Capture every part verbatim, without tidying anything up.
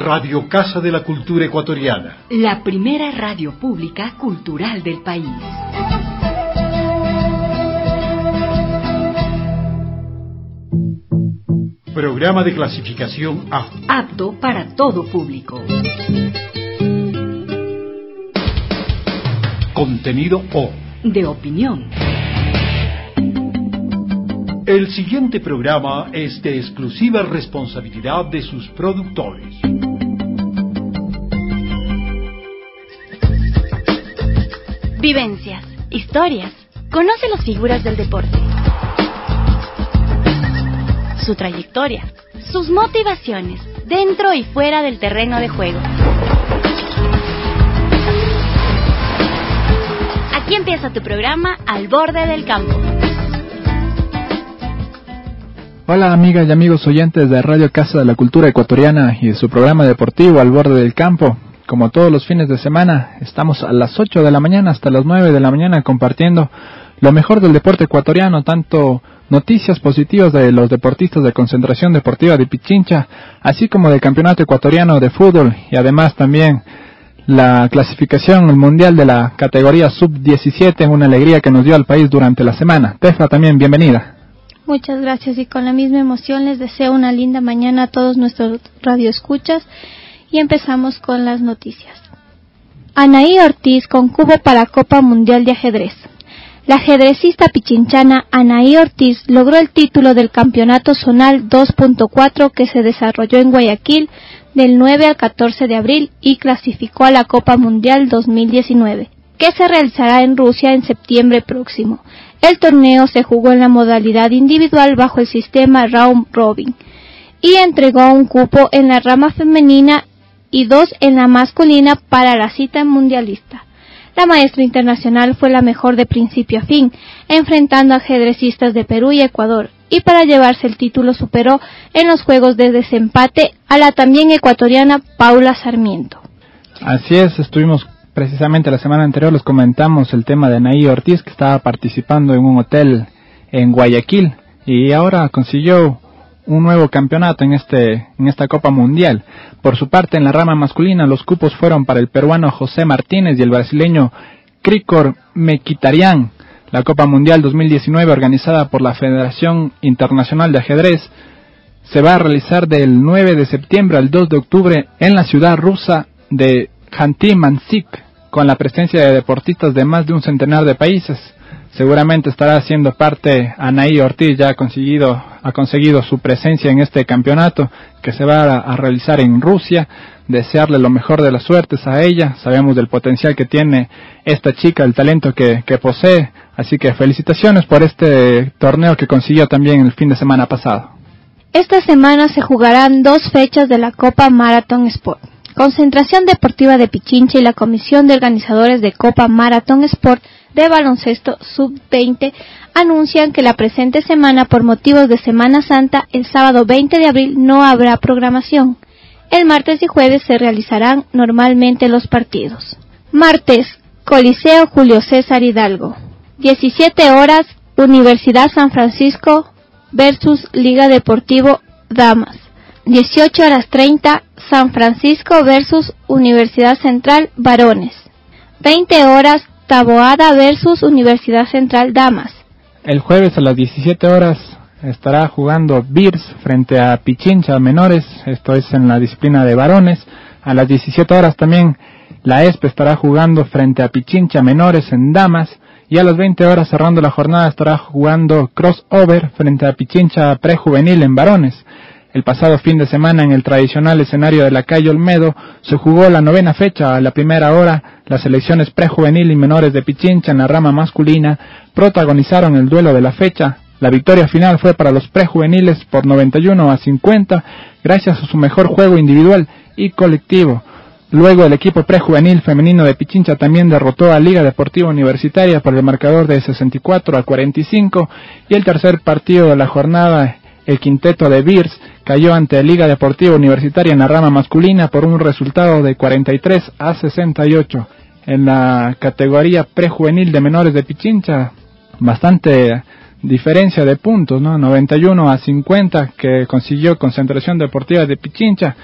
Radio Casa de la Cultura Ecuatoriana. La primera radio pública cultural del país. Programa de clasificación A. Apto para todo público. Contenido O. De opinión. El siguiente programa es de exclusiva responsabilidad de sus productores. Vivencias, historias. Conoce las figuras del deporte, su trayectoria, sus motivaciones, dentro y fuera del terreno de juego. Aquí empieza tu programa Al Borde del Campo. Hola amigas y amigos oyentes de Radio Casa de la Cultura Ecuatoriana y de su programa deportivo Al Borde del Campo. Como todos los fines de semana, estamos a las ocho de la mañana hasta las nueve de la mañana compartiendo lo mejor del deporte ecuatoriano, tanto noticias positivas de los deportistas de Concentración Deportiva de Pichincha, así como del Campeonato Ecuatoriano de Fútbol y además también la clasificación al Mundial de la categoría sub diecisiete, una alegría que nos dio al país durante la semana. Tefa, también bienvenida. Muchas gracias y con la misma emoción les deseo una linda mañana a todos nuestros radioescuchas y empezamos con las noticias. Anaí Ortiz con cubo para Copa Mundial de Ajedrez. La ajedrecista pichinchana Anaí Ortiz logró el título del Campeonato Zonal dos punto cuatro que se desarrolló en Guayaquil del nueve al catorce de abril y clasificó a la Copa Mundial dos mil diecinueve, que se realizará en Rusia en septiembre próximo. El torneo se jugó en la modalidad individual bajo el sistema Round Robin y entregó un cupo en la rama femenina y dos en la masculina para la cita mundialista. La maestra internacional fue la mejor de principio a fin, enfrentando a ajedrecistas de Perú y Ecuador, y para llevarse el título superó en los juegos de desempate a la también ecuatoriana Paula Sarmiento. Así es, estuvimos precisamente la semana anterior, les comentamos el tema de Anaí Ortiz, que estaba participando en un hotel en Guayaquil y ahora consiguió un nuevo campeonato en este en esta Copa Mundial. Por su parte, en la rama masculina, los cupos fueron para el peruano José Martínez y el brasileño Krikor Mkhitaryan. La Copa Mundial dos mil diecinueve, organizada por la Federación Internacional de Ajedrez, se va a realizar del nueve de septiembre al dos de octubre en la ciudad rusa de Khanty-Mansisk, con la presencia de deportistas de más de un centenar de países. Seguramente estará haciendo parte Anaí Ortiz, ya ha conseguido, ha conseguido su presencia en este campeonato que se va a, a realizar en Rusia. Desearle lo mejor de las suertes a ella, sabemos del potencial que tiene esta chica, el talento que, que posee, así que felicitaciones por este torneo que consiguió también el fin de semana pasado. Esta semana se jugarán dos fechas de la Copa Marathon Sport. Concentración Deportiva de Pichincha y la Comisión de Organizadores de Copa Marathon Sport de Baloncesto sub veinte anuncian que la presente semana, por motivos de Semana Santa, el sábado veinte de abril no habrá programación. El martes y jueves se realizarán normalmente los partidos. Martes, Coliseo Julio César Hidalgo. diecisiete horas, Universidad San Francisco versus Liga Deportivo Damas. dieciocho horas treinta, San Francisco versus Universidad Central Varones. veinte horas, Taboada versus Universidad Central Damas. El jueves a las diecisiete horas estará jugando Birs frente a Pichincha Menores, esto es en la disciplina de varones. A las diecisiete horas también la E S P E estará jugando frente a Pichincha Menores en damas. Y a las veinte horas, cerrando la jornada, estará jugando Crossover frente a Pichincha Prejuvenil en varones. El pasado fin de semana, en el tradicional escenario de la calle Olmedo, se jugó la novena fecha. A la primera hora, las selecciones prejuvenil y menores de Pichincha en la rama masculina protagonizaron el duelo de la fecha. La victoria final fue para los prejuveniles por noventa y uno a cincuenta, gracias a su mejor juego individual y colectivo. Luego, el equipo prejuvenil femenino de Pichincha también derrotó a Liga Deportiva Universitaria por el marcador de sesenta y cuatro a cuarenta y cinco, y el tercer partido de la jornada, el quinteto de Birs cayó ante Liga Deportiva Universitaria en la rama masculina por un resultado de cuarenta y tres a sesenta y ocho. En la categoría prejuvenil de menores de Pichincha, bastante diferencia de puntos, ¿no? noventa y uno a cincuenta que consiguió Concentración Deportiva de Pichincha,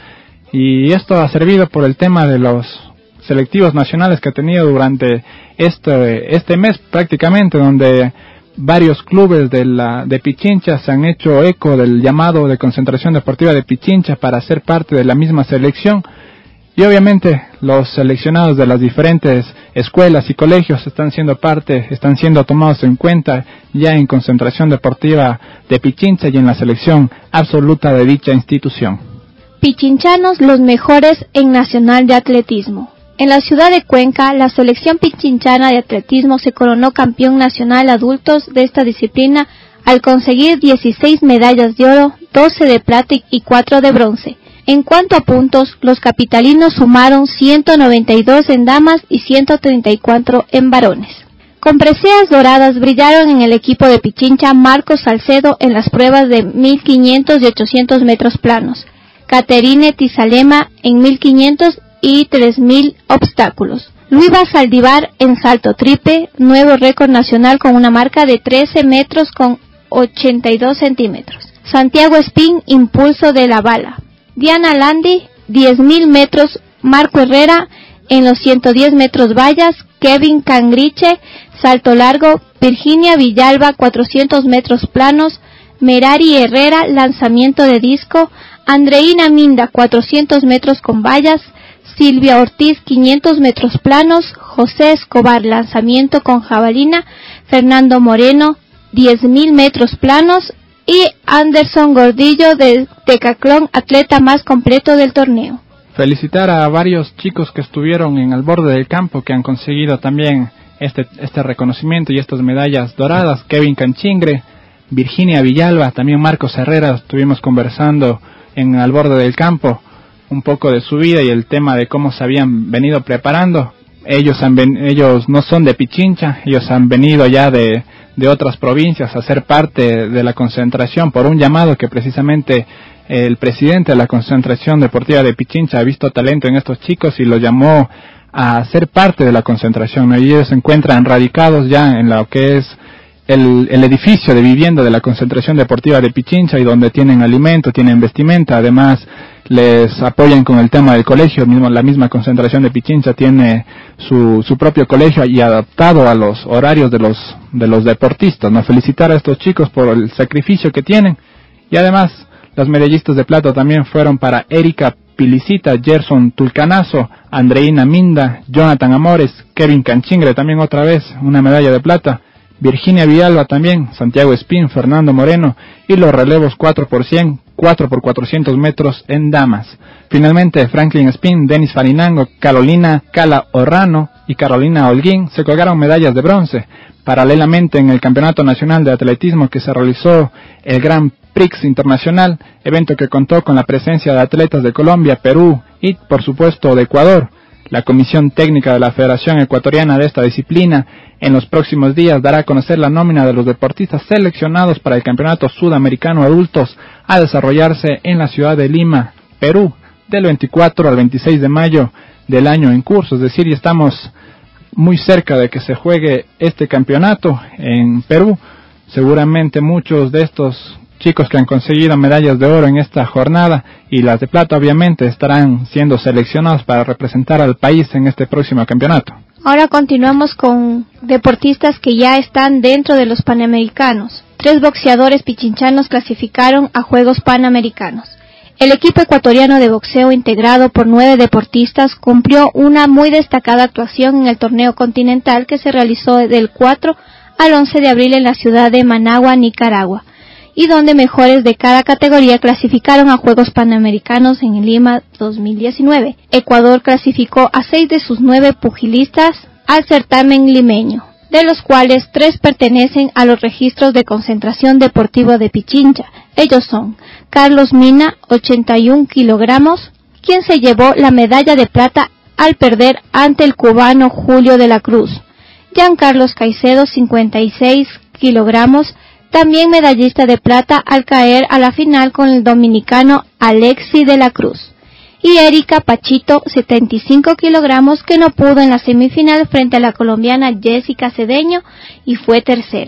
y esto ha servido por el tema de los selectivos nacionales que ha tenido durante este, este mes prácticamente, donde varios clubes de, la, de Pichincha se han hecho eco del llamado de concentración deportiva de Pichincha para ser parte de la misma selección. Y obviamente los seleccionados de las diferentes escuelas y colegios están siendo parte, están siendo tomados en cuenta ya en concentración deportiva de Pichincha y en la selección absoluta de dicha institución. Pichinchanos los mejores en Nacional de Atletismo. En la ciudad de Cuenca, la selección pichinchana de atletismo se coronó campeón nacional adultos de esta disciplina al conseguir dieciséis medallas de oro, doce de plata y cuatro de bronce. En cuanto a puntos, los capitalinos sumaron ciento noventa y dos en damas y ciento treinta y cuatro en varones. Con preseas doradas brillaron en el equipo de Pichincha Marcos Salcedo en las pruebas de mil quinientos y ochocientos metros planos, Caterine Tizalema en mil quinientos y tres mil obstáculos, Luisa Saldivar en salto triple, nuevo récord nacional con una marca de trece metros con ochenta y dos centímetros, Santiago Espín impulso de la bala, Diana Landi, diez mil metros, Marco Herrera en los ciento diez metros vallas, Kevin Cangriche, salto largo, Virginia Villalba, cuatrocientos metros planos, Merari Herrera, lanzamiento de disco, Andreina Minda, cuatrocientos metros con vallas, Silvia Ortiz, quinientos metros planos, José Escobar, lanzamiento con jabalina, Fernando Moreno, diez mil metros planos, y Anderson Gordillo de decatlón, atleta más completo del torneo. Felicitar a varios chicos que estuvieron en el borde del campo, que han conseguido también este, este reconocimiento y estas medallas doradas. Kevin Canchingre, Virginia Villalba, también Marcos Herrera. Estuvimos conversando en el borde del campo un poco de su vida y el tema de cómo se habían venido preparando. Ellos han ven, ellos no son de Pichincha, ellos han venido ya de de otras provincias a ser parte de la concentración por un llamado que precisamente el presidente de la concentración deportiva de Pichincha ha visto talento en estos chicos y los llamó a ser parte de la concentración. Ellos se encuentran radicados ya en lo que es el, el edificio de vivienda de la concentración deportiva de Pichincha, y donde tienen alimento, tienen vestimenta, además les apoyan con el tema del colegio. Mismo la misma concentración de Pichincha tiene su, su propio colegio y adaptado a los horarios de los de los deportistas, ¿no? Felicitar a estos chicos por el sacrificio que tienen. Y además los medallistas de plata también fueron para Erika Pilicita, Gerson Tulcanazo, Andreina Minda, Jonathan Amores, Kevin Canchingre, también otra vez una medalla de plata, Virginia Villalba también, Santiago Espín, Fernando Moreno, y los relevos cuatro por cien, cuatro por cuatrocientos metros en damas. Finalmente, Franklin Espín, Denis Farinango, Carolina Cala Orrano y Carolina Holguín se colgaron medallas de bronce. Paralelamente, en el Campeonato Nacional de Atletismo que se realizó el Gran Prix Internacional, evento que contó con la presencia de atletas de Colombia, Perú y, por supuesto, de Ecuador. La Comisión Técnica de la Federación Ecuatoriana de esta disciplina en los próximos días dará a conocer la nómina de los deportistas seleccionados para el Campeonato Sudamericano Adultos a desarrollarse en la ciudad de Lima, Perú, del veinticuatro al veintiséis de mayo del año en curso. Es decir, ya estamos muy cerca de que se juegue este campeonato en Perú. Seguramente muchos de estos chicos que han conseguido medallas de oro en esta jornada y las de plata obviamente estarán siendo seleccionados para representar al país en este próximo campeonato. Ahora continuamos con deportistas que ya están dentro de los Panamericanos. Tres boxeadores pichinchanos clasificaron a Juegos Panamericanos. El equipo ecuatoriano de boxeo, integrado por nueve deportistas, cumplió una muy destacada actuación en el torneo continental que se realizó del cuatro al once de abril en la ciudad de Managua, Nicaragua, y donde mejores de cada categoría clasificaron a Juegos Panamericanos en Lima dos mil diecinueve. Ecuador clasificó a seis de sus nueve pugilistas al certamen limeño, de los cuales tres pertenecen a los registros de concentración deportiva de Pichincha. Ellos son Carlos Mina, ochenta y un kilogramos, quien se llevó la medalla de plata al perder ante el cubano Julio de la Cruz; Giancarlos Caicedo, cincuenta y seis kilogramos, también medallista de plata al caer a la final con el dominicano Alexi de la Cruz; y Erika Pachito, setenta y cinco kilogramos, que no pudo en la semifinal frente a la colombiana Jessica Cedeño y fue tercera.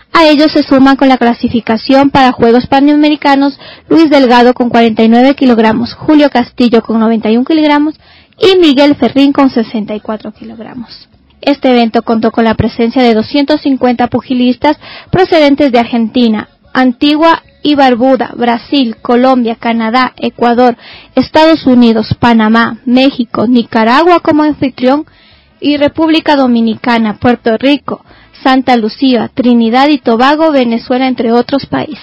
A ellos se suman con la clasificación para Juegos Panamericanos Luis Delgado con cuarenta y nueve kilogramos, Julio Castillo con noventa y uno kilogramos y Miguel Ferrín con sesenta y cuatro kilogramos. Este evento contó con la presencia de doscientos cincuenta pugilistas procedentes de Argentina, Antigua y Barbuda, Brasil, Colombia, Canadá, Ecuador, Estados Unidos, Panamá, México, Nicaragua como anfitrión y República Dominicana, Puerto Rico, Santa Lucía, Trinidad y Tobago, Venezuela, entre otros países.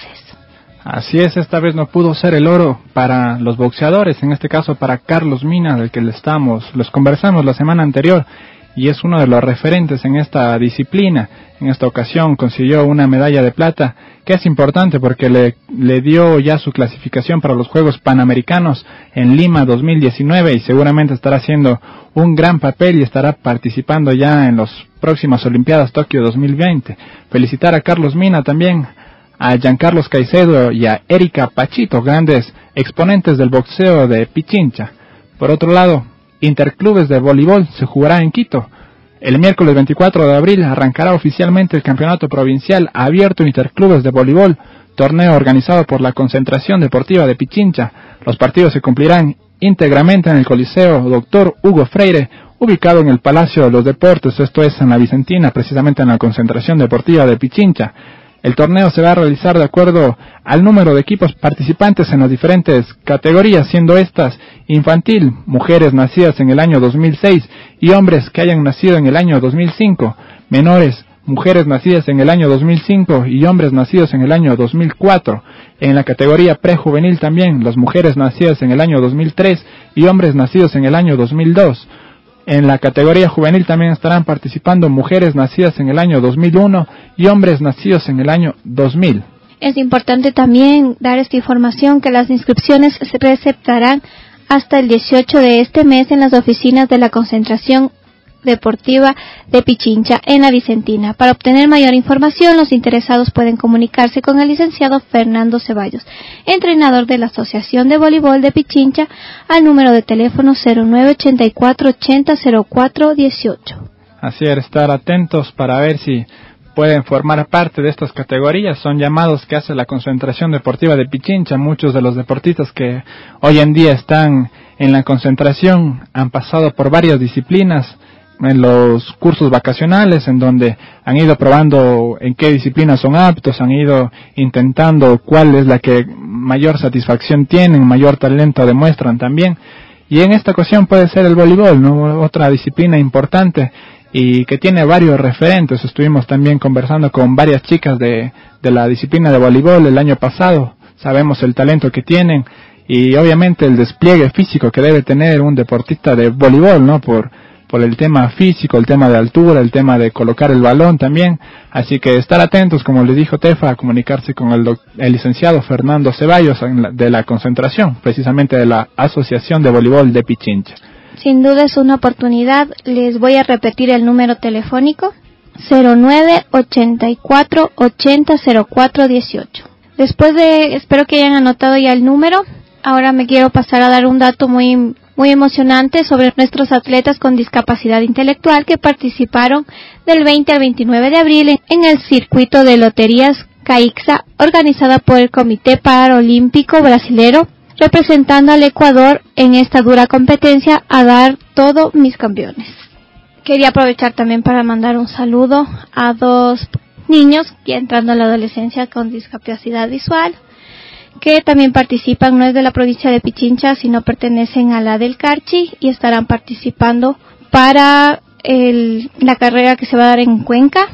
Así es, esta vez no pudo ser el oro para los boxeadores, en este caso para Carlos Mina, del que le estamos, los conversamos la semana anterior, y es uno de los referentes en esta disciplina. En esta ocasión consiguió una medalla de plata, que es importante porque le, le dio ya su clasificación para los Juegos Panamericanos en Lima dos mil diecinueve y seguramente estará haciendo un gran papel y estará participando ya en las próximas Olimpiadas Tokio dos mil veinte. Felicitar a Carlos Mina también, a Giancarlos Caicedo y a Erika Pachito, grandes exponentes del boxeo de Pichincha. Por otro lado, Interclubes de voleibol se jugará en Quito. El miércoles veinticuatro de abril arrancará oficialmente el Campeonato Provincial Abierto Interclubes de Voleibol, torneo organizado por la Concentración Deportiva de Pichincha. Los partidos se cumplirán íntegramente en el Coliseo Doctor Hugo Freire, ubicado en el Palacio de los Deportes, esto es en la Vicentina, precisamente en la Concentración Deportiva de Pichincha. El torneo se va a realizar de acuerdo al número de equipos participantes en las diferentes categorías, siendo estas infantil, mujeres nacidas en el año dos mil seis y hombres que hayan nacido en el año dos mil cinco, menores, mujeres nacidas en el año dos mil cinco y hombres nacidos en el año dos mil cuatro. En la categoría prejuvenil también, las mujeres nacidas en el año dos mil tres y hombres nacidos en el año dos mil dos. En la categoría juvenil también estarán participando mujeres nacidas en el año dos mil uno y hombres nacidos en el año dos mil. Es importante también dar esta información que las inscripciones se receptarán hasta el dieciocho de este mes en las oficinas de la Concentración Deportiva de Pichincha en la Vicentina. Para obtener mayor información, los interesados pueden comunicarse con el licenciado Fernando Ceballos, entrenador de la Asociación de Voleibol de Pichincha, al número de teléfono cero nueve ochenta y cuatro ochenta cero cuatro dieciocho. Así es, estar atentos para ver si pueden formar parte de estas categorías. Son llamados que hace la Concentración Deportiva de Pichincha. Muchos de los deportistas que hoy en día están en la concentración han pasado por varias disciplinas en los cursos vacacionales, en donde han ido probando en qué disciplinas son aptos, han ido intentando cuál es la que mayor satisfacción tienen, mayor talento demuestran también. Y en esta ocasión puede ser el voleibol, ¿no? Otra disciplina importante y que tiene varios referentes. Estuvimos también conversando con varias chicas de, de la disciplina de voleibol el año pasado. Sabemos el talento que tienen y obviamente el despliegue físico que debe tener un deportista de voleibol, ¿no? Por por el tema físico, el tema de altura, el tema de colocar el balón también. Así que estar atentos, como le dijo Tefa, a comunicarse con el, el licenciado Fernando Ceballos la, de la concentración, precisamente de la Asociación de Voleibol de Pichincha. Sin duda es una oportunidad. Les voy a repetir el número telefónico cero nueve ochenta y cuatro ochenta cero cuatro dieciocho. Después de, espero que hayan anotado ya el número, ahora me quiero pasar a dar un dato muy muy emocionante sobre nuestros atletas con discapacidad intelectual que participaron del veinte al veintinueve de abril en el circuito de loterías CAIXA, organizada por el Comité Paralímpico Brasilero, representando al Ecuador en esta dura competencia a dar todo mis campeones. Quería aprovechar también para mandar un saludo a dos niños que entrando a la adolescencia con discapacidad visual, que también participan, no es de la provincia de Pichincha, sino pertenecen a la del Carchi y estarán participando para el, la carrera que se va a dar en Cuenca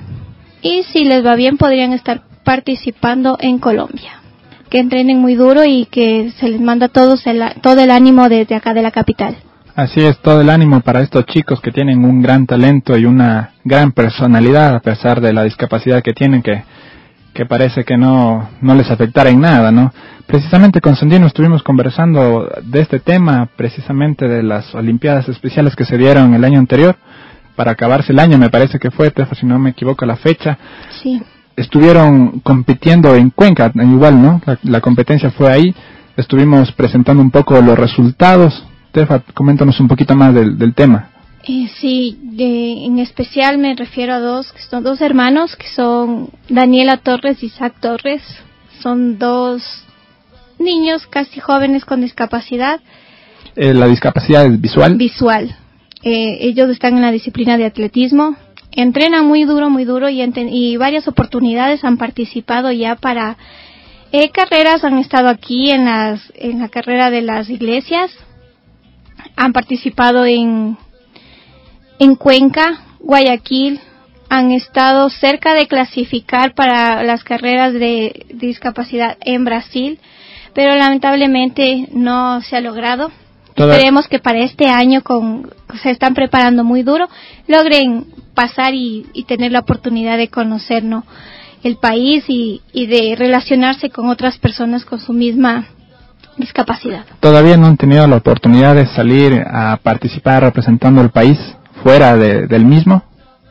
y si les va bien podrían estar participando en Colombia. Que entrenen muy duro y que se les manda todos el, todo el ánimo desde acá de la capital. Así es, todo el ánimo para estos chicos que tienen un gran talento y una gran personalidad a pesar de la discapacidad que tienen, que que parece que no no les afectara en nada, ¿no? Precisamente con Sandino estuvimos conversando de este tema, precisamente de las Olimpiadas Especiales que se dieron el año anterior, para acabarse el año, me parece que fue, Tefa, si no me equivoco la fecha. Sí. Estuvieron compitiendo en Cuenca, igual, ¿no? La, la competencia fue ahí, estuvimos presentando un poco los resultados. Tefa, coméntanos un poquito más del, del tema. Eh, sí, de, en especial me refiero a dos, que son dos hermanos, que son Daniela Torres y Isaac Torres. Son dos niños casi jóvenes con discapacidad. Eh, ¿La discapacidad es visual? Visual. Eh, ellos están en la disciplina de atletismo. Entrenan muy duro, muy duro y, enten- y varias oportunidades han participado ya para eh, carreras. Han estado aquí en, las, en la carrera de las iglesias. Han participado en, en Cuenca, Guayaquil. Han estado cerca de clasificar para las carreras de discapacidad en Brasil, pero lamentablemente no se ha logrado. Toda... Esperemos que para este año, con, se están preparando muy duro, logren pasar y, y tener la oportunidad de conocer, ¿no?, el país y, y de relacionarse con otras personas con su misma discapacidad. ¿Todavía no han tenido la oportunidad de salir a participar representando el país fuera de, del mismo?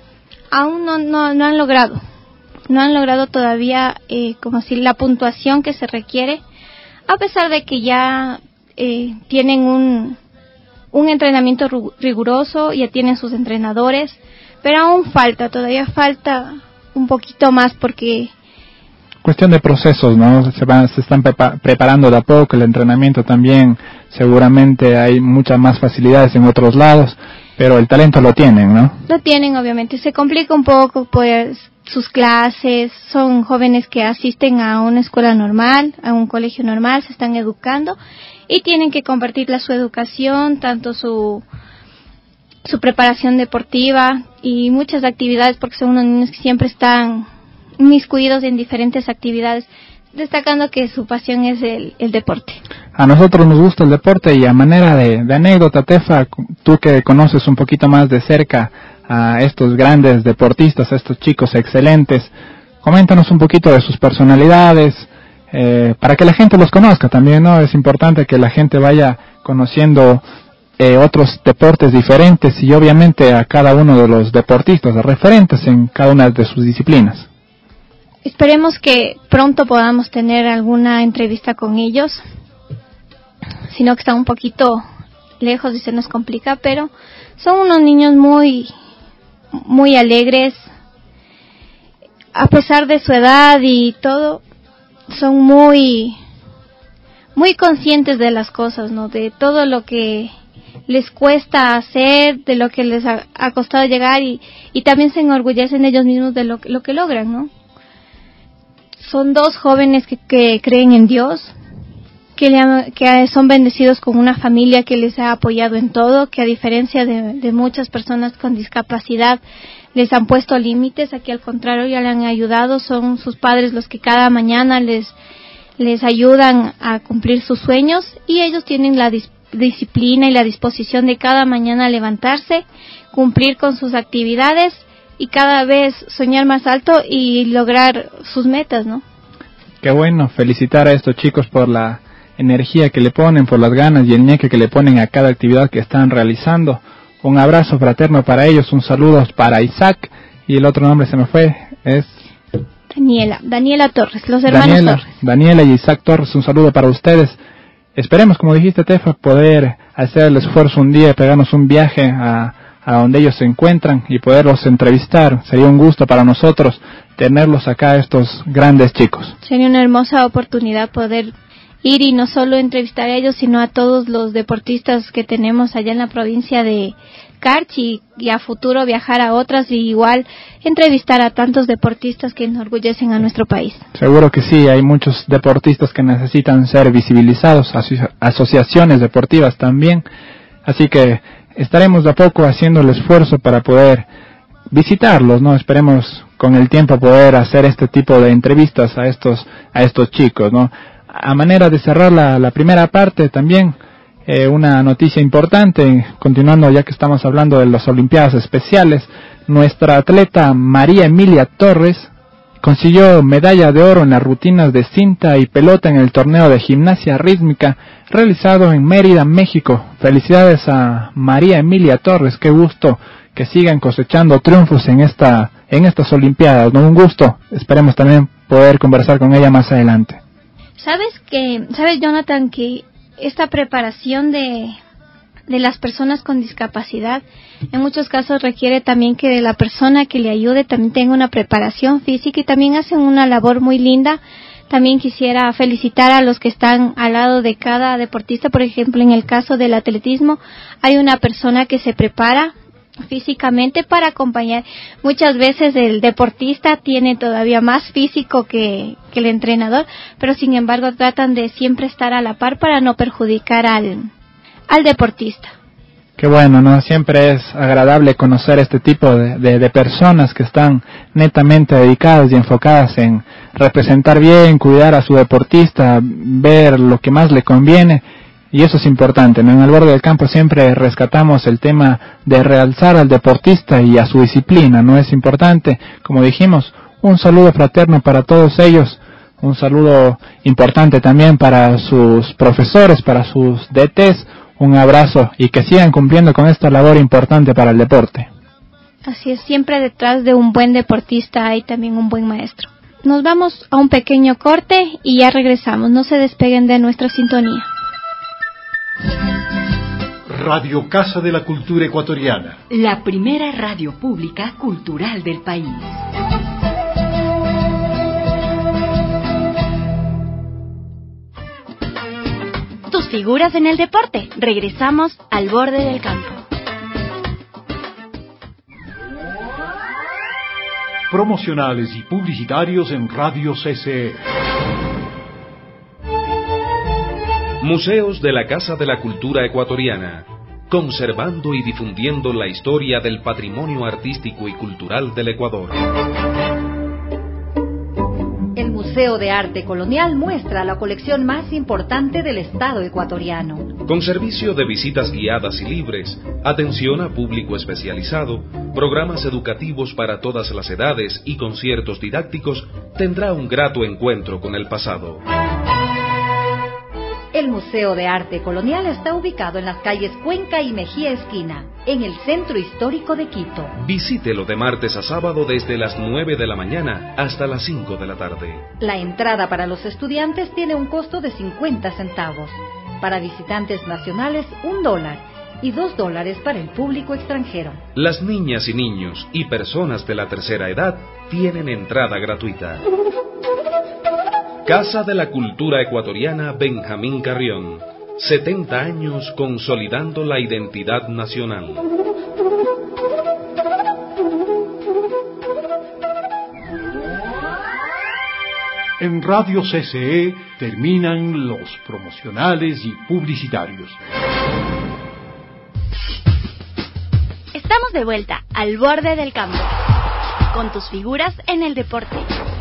Aún no, no, no han logrado. No han logrado todavía, eh, como si la puntuación que se requiere, a pesar de que ya eh, tienen un, un entrenamiento riguroso, ya tienen sus entrenadores, pero aún falta, todavía falta un poquito más porque... Cuestión de procesos, ¿no? Se, van, se están prepa- preparando de a poco, el entrenamiento también, seguramente hay muchas más facilidades en otros lados, pero el talento lo tienen, ¿no? Lo tienen, obviamente. Se complica un poco, pues, sus clases. Son jóvenes que asisten a una escuela normal, a un colegio normal, se están educando y tienen que compartirla su educación, tanto su su preparación deportiva y muchas actividades, porque son unos niños que siempre están inmiscuidos en diferentes actividades, destacando que su pasión es el, el deporte. A nosotros nos gusta el deporte y a manera de, de anécdota, Tefa, tú que conoces un poquito más de cerca a estos grandes deportistas, a estos chicos excelentes, coméntanos un poquito de sus personalidades, eh, para que la gente los conozca también, ¿no? Es importante que la gente vaya conociendo eh, otros deportes diferentes y obviamente a cada uno de los deportistas, referentes en cada una de sus disciplinas. Esperemos que pronto podamos tener alguna entrevista con ellos, sino que están un poquito lejos y se nos complica, pero son unos niños muy, muy alegres, a pesar de su edad y todo, son muy, muy conscientes de las cosas, ¿no? De todo lo que les cuesta hacer, de lo que les ha, ha costado llegar y, y también se enorgullecen ellos mismos de lo, lo que logran, ¿no? Son dos jóvenes que, que creen en Dios, que, le, que son bendecidos con una familia que les ha apoyado en todo, que a diferencia de, de muchas personas con discapacidad les han puesto límites, aquí al contrario ya le han ayudado, son sus padres los que cada mañana les, les ayudan a cumplir sus sueños y ellos tienen la dis, disciplina y la disposición de cada mañana levantarse, cumplir con sus actividades y cada vez soñar más alto y lograr sus metas, ¿no? Qué bueno, felicitar a estos chicos por la energía que le ponen, por las ganas y el ñeque que le ponen a cada actividad que están realizando. Un abrazo fraterno para ellos, un saludo para Isaac y el otro nombre se me fue, es... Daniela, Daniela Torres, los hermanos Daniela, Torres. Daniela y Isaac Torres, un saludo para ustedes. Esperemos, como dijiste, Tefa, poder hacer el esfuerzo un día, pegarnos un viaje a... a donde ellos se encuentran y poderlos entrevistar. Sería un gusto para nosotros tenerlos acá, estos grandes chicos. Sería una hermosa oportunidad poder ir y no solo entrevistar a ellos, sino a todos los deportistas que tenemos allá en la provincia de Carchi y a futuro viajar a otras y igual entrevistar a tantos deportistas que enorgullecen a nuestro país. Seguro que sí, hay muchos deportistas que necesitan ser visibilizados, aso- asociaciones deportivas también, así que estaremos de a poco haciendo el esfuerzo para poder visitarlos, ¿no? Esperemos con el tiempo poder hacer este tipo de entrevistas a estos a estos chicos, ¿no? A manera de cerrar la, la primera parte también, eh, una noticia importante, continuando ya que estamos hablando de las Olimpiadas Especiales, nuestra atleta María Emilia Torres consiguió medalla de oro en las rutinas de cinta y pelota en el torneo de gimnasia rítmica realizado en Mérida, México. Felicidades a María Emilia Torres, qué gusto que sigan cosechando triunfos en esta en estas Olimpiadas, ¿no? Un gusto, esperemos también poder conversar con ella más adelante. ¿Sabes que, sabes Jonathan, que esta preparación de, de las personas con discapacidad. En muchos casos requiere también que la persona que le ayude también tenga una preparación física y también hacen una labor muy linda. También quisiera felicitar a los que están al lado de cada deportista. Por ejemplo, en el caso del atletismo, hay una persona que se prepara físicamente para acompañar. Muchas veces el deportista tiene todavía más físico que, que el entrenador, pero sin embargo tratan de siempre estar a la par para no perjudicar al, al deportista. Qué bueno, ¿no? Siempre es agradable conocer este tipo de, de, de personas que están netamente dedicadas y enfocadas en representar bien, cuidar a su deportista, ver lo que más le conviene, y eso es importante, ¿no? En el borde del campo siempre rescatamos el tema de realzar al deportista y a su disciplina, ¿no? Es importante, como dijimos, un saludo fraterno para todos ellos, un saludo importante también para sus profesores, para sus D Ts, un abrazo y que sigan cumpliendo con esta labor importante para el deporte. Así es, siempre detrás de un buen deportista hay también un buen maestro. Nos vamos a un pequeño corte y ya regresamos. No se despeguen de nuestra sintonía. Radio Casa de la Cultura Ecuatoriana. La primera radio pública cultural del país. Tus figuras en el deporte. Regresamos al borde del campo. Promocionales y publicitarios en Radio C C E. Museos de la Casa de la Cultura Ecuatoriana, conservando y difundiendo la historia del patrimonio artístico y cultural del Ecuador. El Museo de Arte Colonial muestra la colección más importante del Estado ecuatoriano. Con servicio de visitas guiadas y libres, atención a público especializado, programas educativos para todas las edades y conciertos didácticos, tendrá un grato encuentro con el pasado. El Museo de Arte Colonial está ubicado en las calles Cuenca y Mejía Esquina, en el centro histórico de Quito. Visítelo de martes a sábado desde las nueve de la mañana hasta las cinco de la tarde. La entrada para los estudiantes tiene un costo de cincuenta centavos. Para visitantes nacionales, un dólar. Y dos dólares para el público extranjero. Las niñas y niños y personas de la tercera edad tienen entrada gratuita. Casa de la Cultura Ecuatoriana Benjamín Carrión. setenta años consolidando la identidad nacional. En Radio C C E terminan los promocionales y publicitarios. Estamos de vuelta al borde del campo, con tus figuras en el deporte.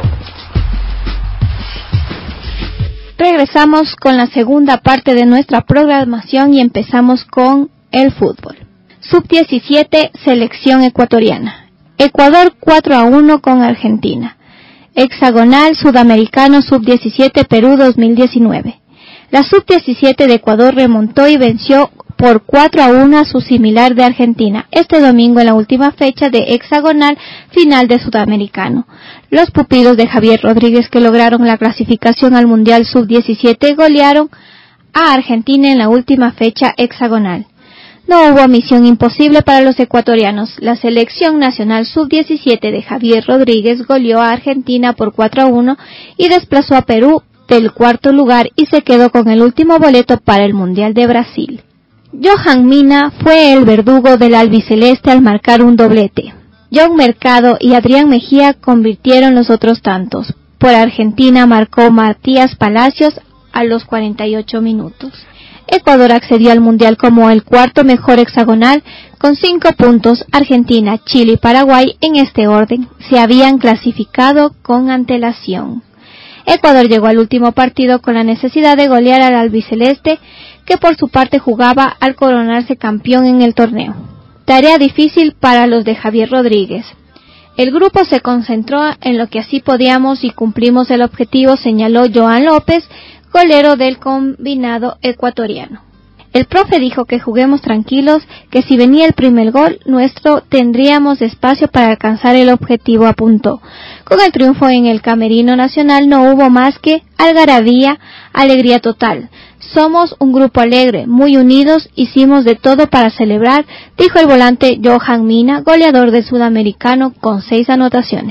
Regresamos con la segunda parte de nuestra programación y empezamos con el fútbol. sub diecisiete, selección ecuatoriana. Ecuador cuatro a uno con Argentina. Hexagonal sudamericano sub diecisiete Perú dos mil diecinueve. La sub diecisiete de Ecuador remontó y venció por cuatro a uno a su similar de Argentina, este domingo en la última fecha de hexagonal final de Sudamericano. Los pupilos de Javier Rodríguez, que lograron la clasificación al Mundial sub diecisiete, golearon a Argentina en la última fecha hexagonal. No hubo misión imposible para los ecuatorianos. La selección nacional sub diecisiete de Javier Rodríguez goleó a Argentina por cuatro a uno y desplazó a Perú del cuarto lugar y se quedó con el último boleto para el Mundial de Brasil. Johan Mina fue el verdugo del albiceleste al marcar un doblete. John Mercado y Adrián Mejía convirtieron los otros tantos. Por Argentina marcó Matías Palacios a los cuarenta y ocho minutos. Ecuador accedió al Mundial como el cuarto mejor hexagonal con cinco puntos. Argentina, Chile y Paraguay, en este orden, se habían clasificado con antelación. Ecuador llegó al último partido con la necesidad de golear al albiceleste, que por su parte jugaba al coronarse campeón en el torneo. Tarea difícil para los de Javier Rodríguez. El grupo se concentró en lo que así podíamos y cumplimos el objetivo, señaló Joan López, golero del combinado ecuatoriano. El profe dijo que juguemos tranquilos, que si venía el primer gol nuestro tendríamos espacio para alcanzar el objetivo, apuntó. Con el triunfo en el Camerino Nacional no hubo más que algarabía, alegría total. Somos un grupo alegre, muy unidos, hicimos de todo para celebrar, dijo el volante Johan Mina, goleador del Sudamericano con seis anotaciones.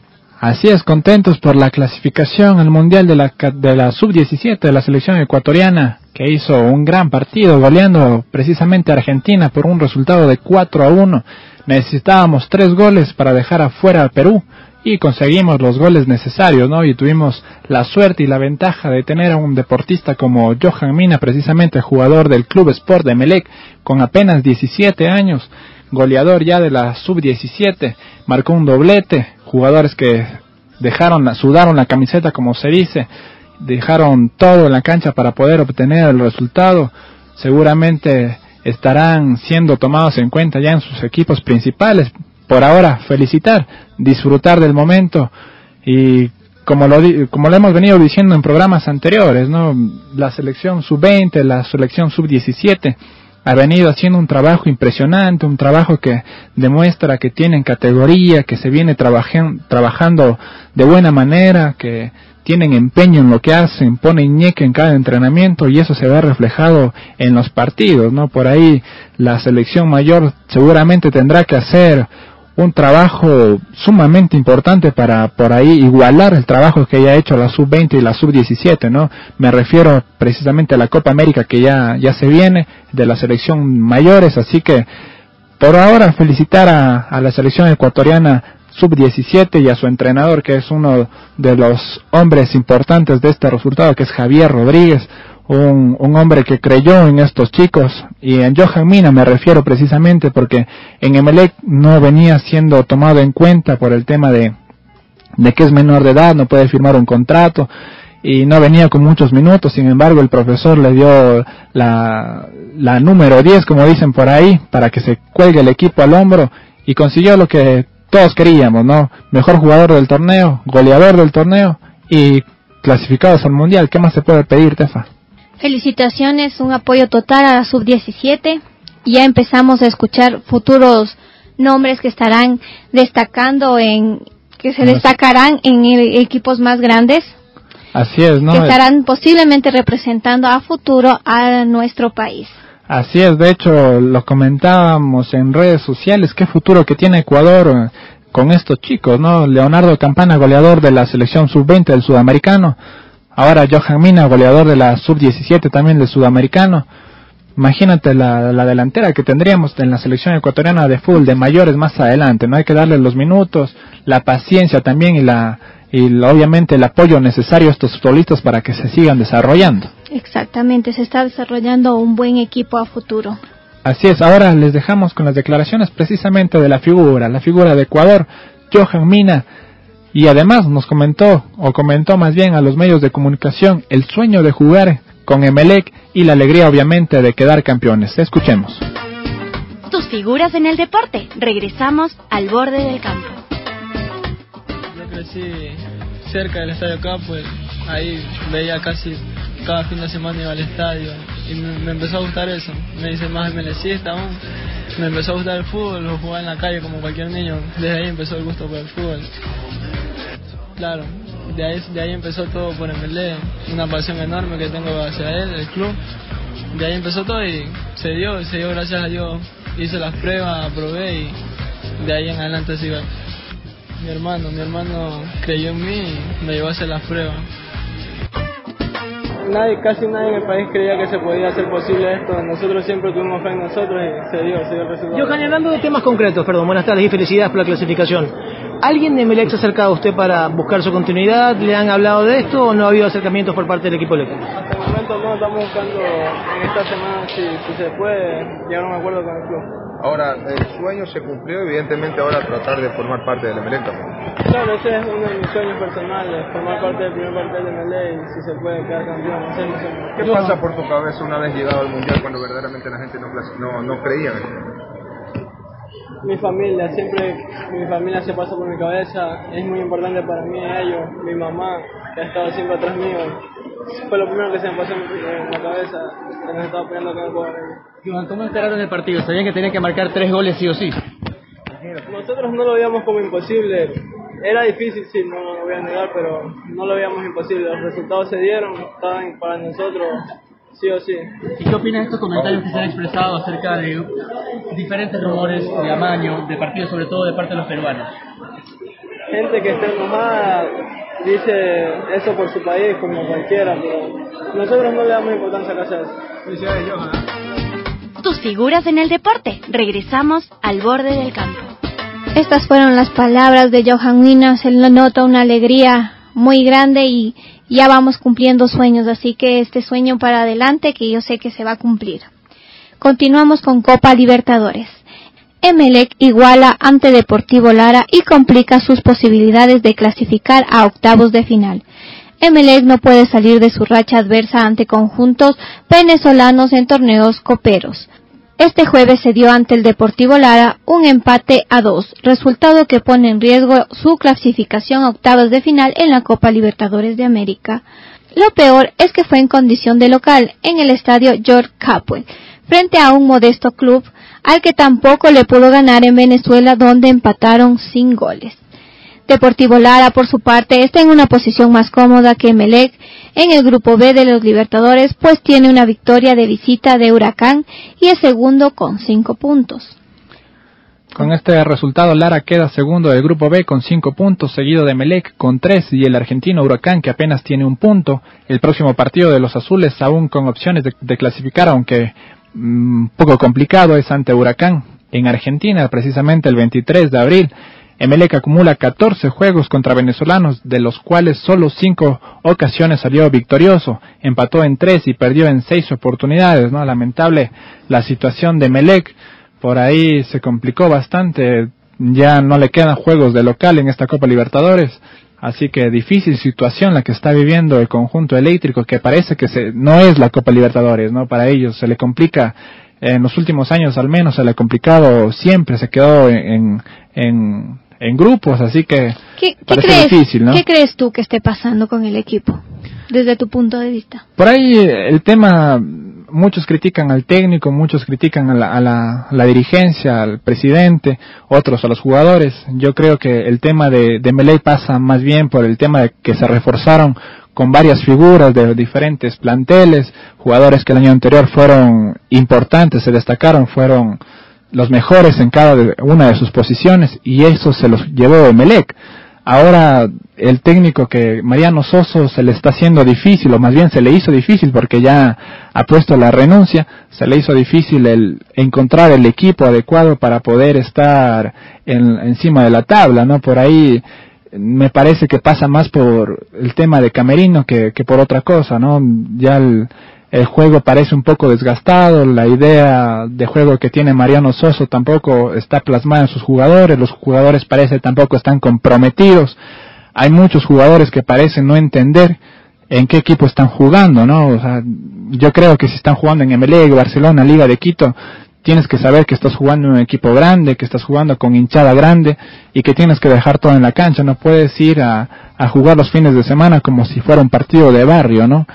Así es, contentos por la clasificación al Mundial de la, de la sub diecisiete de la selección ecuatoriana, que hizo un gran partido goleando precisamente a Argentina por un resultado de cuatro a uno. Necesitábamos tres goles para dejar afuera a Perú y conseguimos los goles necesarios, ¿no? Y tuvimos la suerte y la ventaja de tener a un deportista como Johan Mina, precisamente jugador del Club Sport de Emelec, con apenas diecisiete años, goleador ya de la sub diecisiete, marcó un doblete, jugadores que dejaron, sudaron la camiseta como se dice, dejaron todo en la cancha para poder obtener el resultado. Seguramente estarán siendo tomados en cuenta ya en sus equipos principales. Por ahora, felicitar, disfrutar del momento y como lo, como lo hemos venido diciendo en programas anteriores, ¿no? La selección sub veinte, la selección sub diecisiete ha venido haciendo un trabajo impresionante, un trabajo que demuestra que tienen categoría, que se viene trabajen, trabajando de buena manera, que tienen empeño en lo que hacen, ponen ñeque en cada entrenamiento y eso se ve reflejado en los partidos, ¿no? Por ahí la selección mayor seguramente tendrá que hacer un trabajo sumamente importante para por ahí igualar el trabajo que ya ha hecho la sub veinte y la sub diecisiete, ¿no? Me refiero precisamente a la Copa América que ya ya se viene de la selección mayores, así que por ahora felicitar a, a la selección ecuatoriana sub diecisiete y a su entrenador, que es uno de los hombres importantes de este resultado, que es Javier Rodríguez, un, un hombre que creyó en estos chicos, y en Johan Mina me refiero precisamente porque en Emelec no venía siendo tomado en cuenta por el tema de, de que es menor de edad, no puede firmar un contrato, y no venía con muchos minutos. Sin embargo, el profesor le dio la, la número diez, como dicen por ahí, para que se cuelgue el equipo al hombro, y consiguió lo que todos queríamos, ¿no? Mejor jugador del torneo, goleador del torneo y clasificados al Mundial. ¿Qué más se puede pedir, Tefa? Felicitaciones, un apoyo total a la sub diecisiete. Ya empezamos a escuchar futuros nombres que estarán destacando en, que se destacarán en equipos más grandes. Así es, ¿no? Que estarán posiblemente representando a futuro a nuestro país. Así es, de hecho lo comentábamos en redes sociales, qué futuro que tiene Ecuador con estos chicos, ¿no? Leonardo Campana, goleador de la selección sub veinte del Sudamericano, ahora Johan Mina, goleador de la sub diecisiete también del Sudamericano. Imagínate la, la delantera que tendríamos en la selección ecuatoriana de fútbol de mayores más adelante, ¿no? Hay que darle los minutos, la paciencia también y la y obviamente el apoyo necesario a estos futbolistas para que se sigan desarrollando. Exactamente, se está desarrollando un buen equipo a futuro. Así es, ahora les dejamos con las declaraciones precisamente de la figura, la figura de Ecuador, Johan Mina, y además nos comentó, o comentó más bien a los medios de comunicación, el sueño de jugar con Emelec y la alegría obviamente de quedar campeones. Escuchemos. Tus figuras en el deporte. Regresamos al borde del campo. Yo crecí cerca del Estadio K, pues ahí veía casi cada fin de semana iba al estadio y me, me empezó a gustar eso. Me hice más emelecista aún. Me empezó a gustar el fútbol, lo jugaba en la calle como cualquier niño. Desde ahí empezó el gusto por el fútbol. Claro, de ahí, de ahí empezó todo por Emelec, una pasión enorme que tengo hacia él, el club. De ahí empezó todo y se dio, se dio gracias a Dios. Hice las pruebas, aprobé y de ahí en adelante sigo. Mi hermano, mi hermano creyó en mí y me llevó a hacer las pruebas. Nadie, casi nadie en el país creía que se podía hacer posible esto. Nosotros siempre tuvimos fe en nosotros y se dio, se dio el resultado. Johan, hablando de temas concretos, perdón, buenas tardes y felicidades por la clasificación. ¿Alguien de Emelec se ha acercado a usted para buscar su continuidad? ¿Le han hablado de esto o no ha habido acercamientos por parte del equipo local? Hasta el momento no, estamos buscando en esta semana si, si se puede llegar a un acuerdo con el club. Ahora, el sueño se cumplió, evidentemente ahora tratar de formar parte del Emelec. Claro, ese es uno de mis sueños personales, formar parte del primer partido del Emelec y si se puede quedar campeón, ese es mi sueño. ¿Qué pasa por tu cabeza una vez llegado al Mundial cuando verdaderamente la gente no, no, no creía en eso? Mi familia, siempre mi familia se pasa por mi cabeza, es muy importante para mí ellos, mi mamá, que ha estado siempre atrás mío, fue lo primero que se me pasó en la cabeza, que nos estaba apoyando con el poder. Johan, ¿cómo esperaron el partido? ¿Sabían que tenían que marcar tres goles sí o sí? Nosotros no lo veíamos como imposible, era difícil, sí, no, no lo voy a negar, pero no lo veíamos imposible, los resultados se dieron, estaban para nosotros Sí o sí. ¿Y qué opinas de estos comentarios que se han expresado acerca de diferentes rumores de amaño, de partidos, sobre todo de parte de los peruanos? Gente que está enojada dice eso por su país como cualquiera, pero nosotros no le damos importancia a eso. Felicidades, Johan. Tus figuras en el deporte. Regresamos al borde del campo. Estas fueron las palabras de Johan Mina. Se le nota una alegría muy grande y ya vamos cumpliendo sueños, así que este sueño para adelante que yo sé que se va a cumplir. Continuamos con Copa Libertadores. Emelec iguala ante Deportivo Lara y complica sus posibilidades de clasificar a octavos de final. Emelec no puede salir de su racha adversa ante conjuntos venezolanos en torneos coperos. Este jueves se dio ante el Deportivo Lara un empate a dos, resultado que pone en riesgo su clasificación a octavos de final en la Copa Libertadores de América. Lo peor es que fue en condición de local, en el estadio George Capwell, frente a un modesto club al que tampoco le pudo ganar en Venezuela, donde empataron sin goles. Deportivo Lara, por su parte, está en una posición más cómoda que Emelec en el grupo B de los Libertadores, pues tiene una victoria de visita de Huracán y es segundo con cinco puntos. Con este resultado, Lara queda segundo del grupo B con cinco puntos, seguido de Emelec con tres y el argentino Huracán, que apenas tiene un punto. El próximo partido de los azules, aún con opciones de, de clasificar, aunque un mmm, poco complicado, es ante Huracán en Argentina, precisamente el veintitrés de abril. Emelec acumula catorce juegos contra venezolanos, de los cuales solo cinco ocasiones salió victorioso, empató en tres y perdió en seis oportunidades, ¿no? Lamentable la situación de Emelec, por ahí se complicó bastante, ya no le quedan juegos de local en esta Copa Libertadores, así que difícil situación la que está viviendo el conjunto eléctrico, que parece que se, no es la Copa Libertadores, ¿no? Para ellos se le complica. En los últimos años al menos se le ha complicado siempre, se quedó en, en, en grupos, así que ¿Qué, ¿qué parece crees, difícil, ¿no? ¿Qué crees tú que esté pasando con el equipo, desde tu punto de vista? Por ahí el tema, muchos critican al técnico, muchos critican a la, a la, a la dirigencia, al presidente, otros a los jugadores. Yo creo que el tema de, de Emelec pasa más bien por el tema de que se reforzaron con varias figuras de diferentes planteles, jugadores que el año anterior fueron importantes, se destacaron, fueron los mejores en cada una de sus posiciones, y eso se los llevó Emelec. Ahora el técnico, que Mariano Soso, se le está haciendo difícil, o más bien se le hizo difícil porque ya ha puesto la renuncia, se le hizo difícil el encontrar el equipo adecuado para poder estar en, encima de la tabla, ¿no? Por ahí me parece que pasa más por el tema de camerino que, que por otra cosa, ¿no? Ya el, el juego parece un poco desgastado, la idea de juego que tiene Mariano Soso tampoco está plasmada en sus jugadores, los jugadores parece tampoco están comprometidos, hay muchos jugadores que parecen no entender en qué equipo están jugando, ¿no? O sea, yo creo que si están jugando en Emelec, Barcelona, Liga de Quito, tienes que saber que estás jugando en un equipo grande, que estás jugando con hinchada grande y que tienes que dejar todo en la cancha. No puedes ir a, a jugar los fines de semana como si fuera un partido de barrio, ¿no?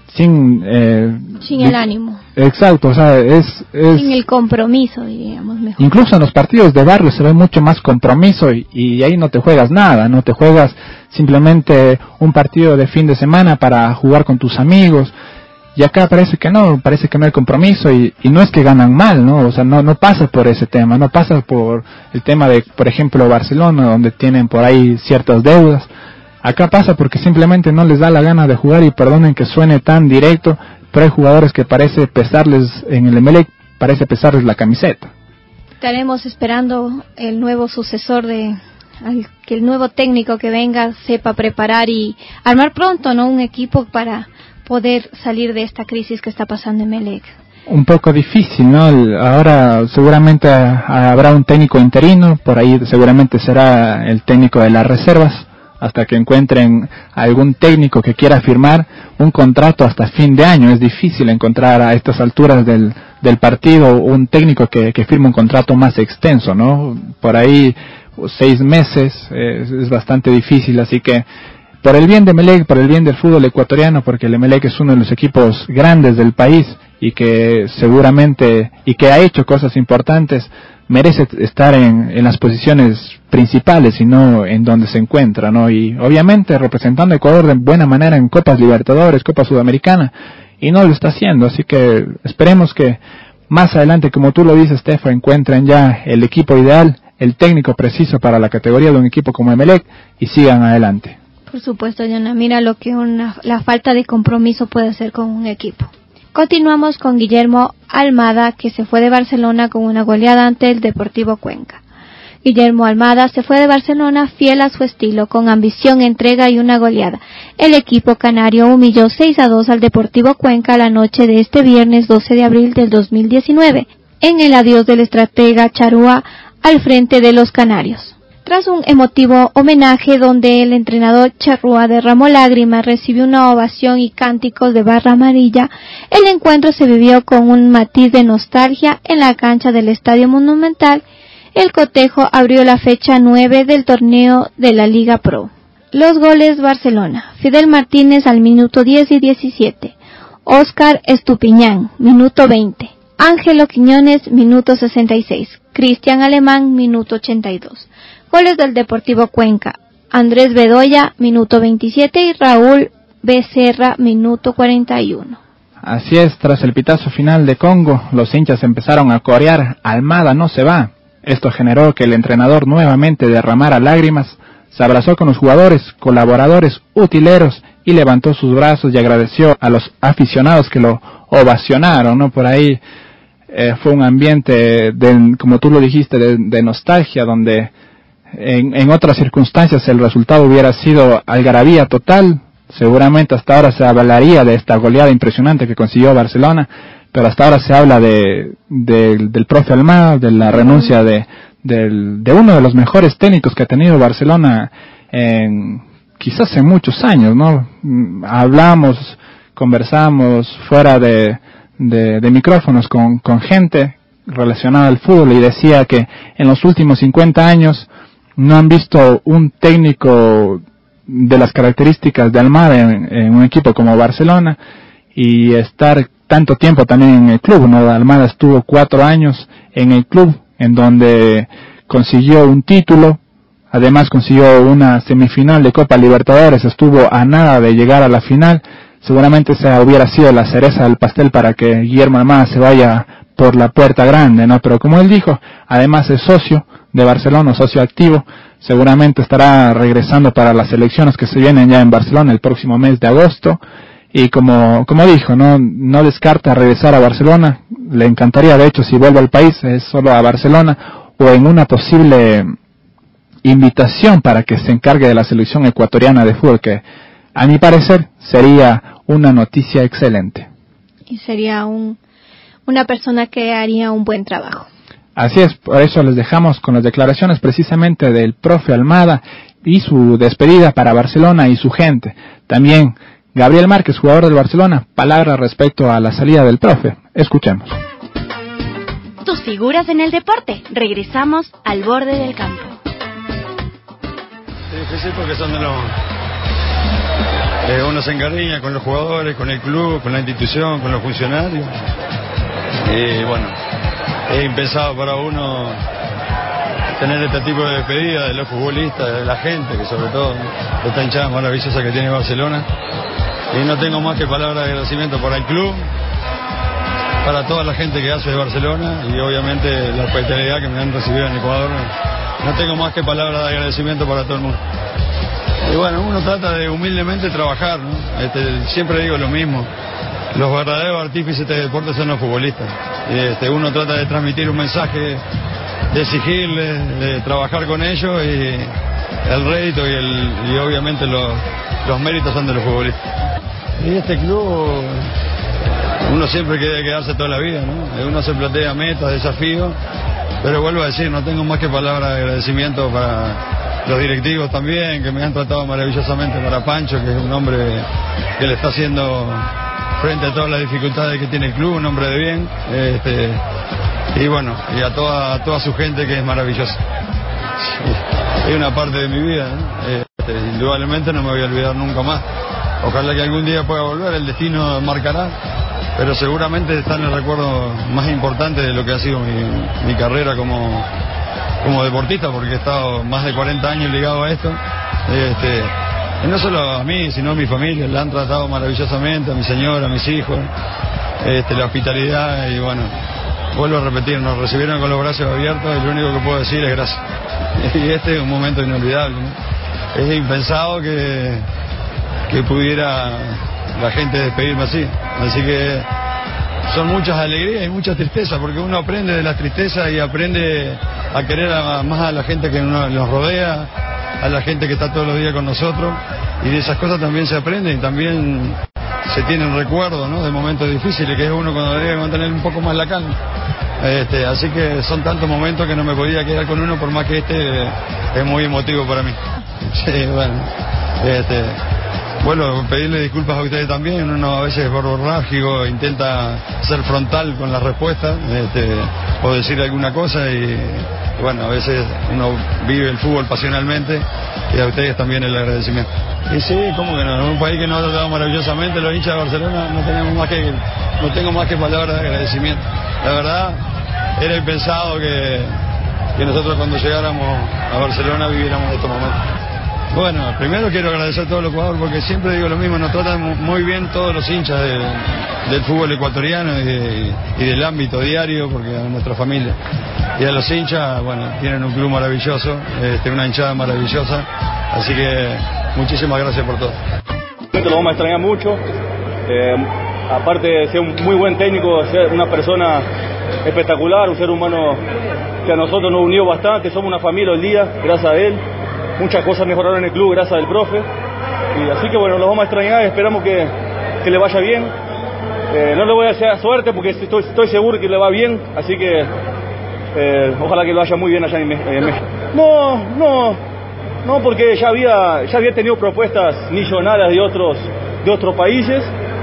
Sin eh, sin el ánimo. Exacto, o sea, es, es sin el compromiso, diríamos mejor. Incluso en los partidos de barrio se ve mucho más compromiso y, y ahí no te juegas nada, no te juegas simplemente un partido de fin de semana para jugar con tus amigos. Y acá parece que no, parece que no hay compromiso y, y no es que ganan mal, ¿no? O sea, no, no pasa por ese tema, no pasa por el tema de, por ejemplo, Barcelona, donde tienen por ahí ciertas deudas. Acá pasa porque simplemente no les da la gana de jugar, y perdonen que suene tan directo, pero hay jugadores que parece pesarles, en el Emelec, parece pesarles la camiseta. Estaremos esperando el nuevo sucesor de, que el nuevo técnico que venga sepa preparar y armar pronto, ¿no? Un equipo para poder salir de esta crisis que está pasando en Emelec. Un poco difícil, ¿no? Ahora seguramente habrá un técnico interino, por ahí seguramente será el técnico de las reservas, hasta que encuentren algún técnico que quiera firmar un contrato hasta fin de año. Es difícil encontrar a estas alturas del, del partido un técnico que, que firme un contrato más extenso, ¿no? Por ahí seis meses es, es bastante difícil, así que por el bien de Emelec, por el bien del fútbol ecuatoriano, porque el Emelec es uno de los equipos grandes del país y que seguramente, y que ha hecho cosas importantes, merece estar en, en las posiciones principales y no en donde se encuentra, ¿no? Y obviamente representando a Ecuador de buena manera en Copas Libertadores, Copa Sudamericana, y no lo está haciendo, así que esperemos que más adelante, como tú lo dices, Stefan, encuentren ya el equipo ideal, el técnico preciso para la categoría de un equipo como Emelec y sigan adelante. Por supuesto, Jonah, mira lo que una, la falta de compromiso puede hacer con un equipo. Continuamos con Guillermo Almada, que se fue de Barcelona con una goleada ante el Deportivo Cuenca. Guillermo Almada se fue de Barcelona fiel a su estilo, con ambición, entrega y una goleada. El equipo canario humilló seis a dos al Deportivo Cuenca la noche de este viernes doce de abril del dos mil diecinueve, en el adiós del estratega Charrúa al frente de los canarios. Tras un emotivo homenaje donde el entrenador Charrúa derramó lágrimas, recibió una ovación y cánticos de barra amarilla, el encuentro se vivió con un matiz de nostalgia en la cancha del Estadio Monumental. El cotejo abrió la fecha nueve del torneo de la Liga Pro. Los goles: Barcelona, Fidel Martínez al minuto diez y diecisiete, Óscar Estupiñán, minuto veinte, Ángelo Quiñones, minuto sesenta y seis, Cristian Alemán, minuto ochenta y dos. Goles del Deportivo Cuenca: Andrés Bedoya, minuto veintisiete, y Raúl Becerra, minuto cuarenta y uno. Así es, tras el pitazo final de Congo, los hinchas empezaron a corear "Almada no se va". Esto generó que el entrenador nuevamente derramara lágrimas, se abrazó con los jugadores, colaboradores, utileros y levantó sus brazos y agradeció a los aficionados que lo ovacionaron, ¿no? Por ahí eh, fue un ambiente, de, como tú lo dijiste, de, de nostalgia, donde en, en otras circunstancias el resultado hubiera sido algarabía total. Seguramente hasta ahora se hablaría de esta goleada impresionante que consiguió Barcelona, pero hasta ahora se habla de, de del profe Almada, de la renuncia de, de, de uno de los mejores técnicos que ha tenido Barcelona en quizás en muchos años, ¿no? Hablamos, conversamos fuera de, de, de micrófonos con, con gente relacionada al fútbol y decía que en los últimos cincuenta años no han visto un técnico de las características de Almada en, en un equipo como Barcelona, y estar tanto tiempo también en el club, ¿no? Almada estuvo cuatro años en el club, en donde consiguió un título, además consiguió una semifinal de Copa Libertadores, estuvo a nada de llegar a la final. Seguramente esa hubiera sido la cereza del pastel para que Guillermo Almada se vaya por la puerta grande, ¿no? Pero como él dijo, además es socio de Barcelona, socio activo, seguramente estará regresando para las elecciones que se vienen ya en Barcelona el próximo mes de agosto. Y como como dijo, no no descarta regresar a Barcelona. Le encantaría, de hecho, si vuelve al país, es solo a Barcelona, o en una posible invitación para que se encargue de la selección ecuatoriana de fútbol, que a mi parecer sería una noticia excelente. Y sería un una persona que haría un buen trabajo. Así es, por eso les dejamos con las declaraciones precisamente del profe Almada y su despedida para Barcelona y su gente. También Gabriel Márquez, jugador del Barcelona, palabras respecto a la salida del profe. Escuchemos. Tus figuras en el deporte. Regresamos al borde del campo. Es difícil porque son de los... Eh, uno se encariña con los jugadores, con el club, con la institución, con los funcionarios. Y bueno, es impensado para uno tener este tipo de despedida de los futbolistas, de la gente, que sobre todo de esta hinchada maravillosa que tiene Barcelona. Y no tengo más que palabras de agradecimiento para el club, para toda la gente que hace de Barcelona y obviamente la hospitalidad que me han recibido en Ecuador. No tengo más que palabras de agradecimiento para todo el mundo. Y bueno, uno trata de humildemente trabajar, ¿no? Este, siempre digo lo mismo. Los verdaderos artífices de este deporte son los futbolistas. Y este, uno trata de transmitir un mensaje, de exigirles, de trabajar con ellos, y el rédito y, el, y obviamente los, los méritos son de los futbolistas. Y este club, uno siempre quiere quedarse toda la vida, ¿no? Uno se plantea metas, desafíos, pero vuelvo a decir, no tengo más que palabras de agradecimiento para los directivos también, que me han tratado maravillosamente, para Pancho, que es un hombre que le está haciendo frente a todas las dificultades que tiene el club, un hombre de bien, este, y bueno, y a toda, a toda su gente, que es maravillosa. Sí, es una parte de mi vida, ¿no? Este, indudablemente no me voy a olvidar nunca más. Ojalá que algún día pueda volver, el destino marcará, pero seguramente está en el recuerdo más importante de lo que ha sido mi, mi carrera como, como deportista, porque he estado más de cuarenta años ligado a esto. Este, y no solo a mí, sino a mi familia, la han tratado maravillosamente, a mi señora, a mis hijos, este, la hospitalidad y bueno, vuelvo a repetir, nos recibieron con los brazos abiertos y lo único que puedo decir es gracias. Y este es un momento inolvidable, ¿no? Es impensado que, que pudiera la gente despedirme así, así que son muchas alegrías y mucha tristeza, porque uno aprende de las tristezas y aprende a querer a, más a la gente que uno, nos rodea, a la gente que está todos los días con nosotros, y de esas cosas también se aprende y también se tienen recuerdos, ¿no?, de momentos difíciles, que es uno cuando debe mantener un poco más la calma. Este, así que son tantos momentos que no me podía quedar con uno, por más que este es muy emotivo para mí. Sí, bueno, este, bueno, pedirle disculpas a ustedes también, uno a veces es borborrágico, intenta ser frontal con la respuesta, este, o decir alguna cosa y bueno, a veces uno vive el fútbol pasionalmente y a ustedes también el agradecimiento. Y sí, ¿cómo que no? En un país que nos ha tratado maravillosamente, los hinchas de Barcelona, no tenemos más que, no tengo más que palabras de agradecimiento. La verdad, era impensado que, que nosotros cuando llegáramos a Barcelona viviéramos estos momentos. Bueno, primero quiero agradecer a todos los jugadores porque siempre digo lo mismo, nos tratan muy bien todos los hinchas de, del fútbol ecuatoriano y, de, y del ámbito diario, porque a nuestra familia. Y a los hinchas, bueno, tienen un club maravilloso, este, una hinchada maravillosa, así que muchísimas gracias por todo. Lo vamos a extrañar mucho, eh, aparte de ser un muy buen técnico, ser una persona espectacular, un ser humano que a nosotros nos unió bastante, somos una familia hoy día, gracias a él. Muchas cosas mejoraron en el club gracias al profe. Y así que bueno, los vamos a extrañar y esperamos que, que le vaya bien. Eh, no le voy a desear suerte porque estoy, estoy seguro que le va bien. Así que eh, ojalá que le vaya muy bien allá en México. No, no, no, porque ya había, ya había tenido propuestas millonarias de otros, de otros países.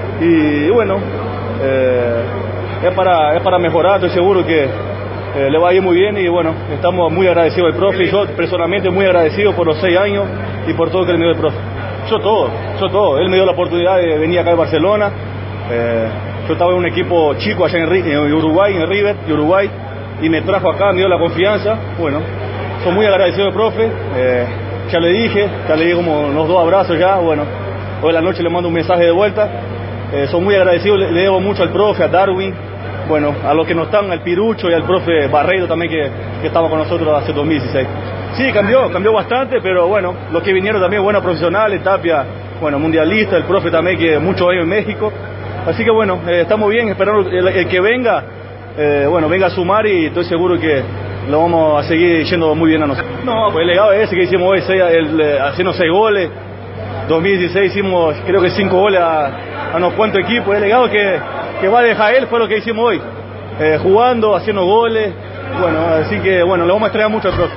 Y bueno, eh, es, para, es para mejorar, estoy seguro que Eh, le va a ir muy bien y bueno, estamos muy agradecidos al profe y yo personalmente muy agradecido por los seis años y por todo lo que le dio el profe. Yo todo, yo todo. Él me dio la oportunidad de venir acá a Barcelona. Eh, yo estaba en un equipo chico allá en, en Uruguay, en River de Uruguay, y me trajo acá, me dio la confianza. Bueno, soy muy agradecido al profe. Eh, ya le dije, ya le di como los dos abrazos ya. Bueno, hoy en la noche le mando un mensaje de vuelta. Eh, soy muy agradecido, le, le debo mucho al profe, a Darwin. Bueno, a los que no están, al Pirucho y al profe Barreiro también que, que estaba con nosotros hace dos mil dieciséis. Sí, cambió, cambió bastante, pero bueno, los que vinieron también buenos profesionales, Tapia, bueno, mundialista, el profe también que muchos años en México. Así que bueno, eh, estamos bien, esperando el, el que venga, eh, bueno, venga a sumar y estoy seguro que lo vamos a seguir yendo muy bien a nosotros. No, pues el legado es ese que hicimos hoy, seis, el, el, haciendo seis goles, dos mil dieciséis hicimos creo que cinco goles a, a unos cuantos equipos, el legado que... que va a dejar él fue lo que hicimos hoy, eh, jugando, haciendo goles, bueno, así que bueno, le vamos a extrañar mucho al profe.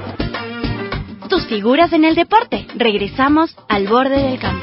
Tus figuras en el deporte, regresamos al borde del campo.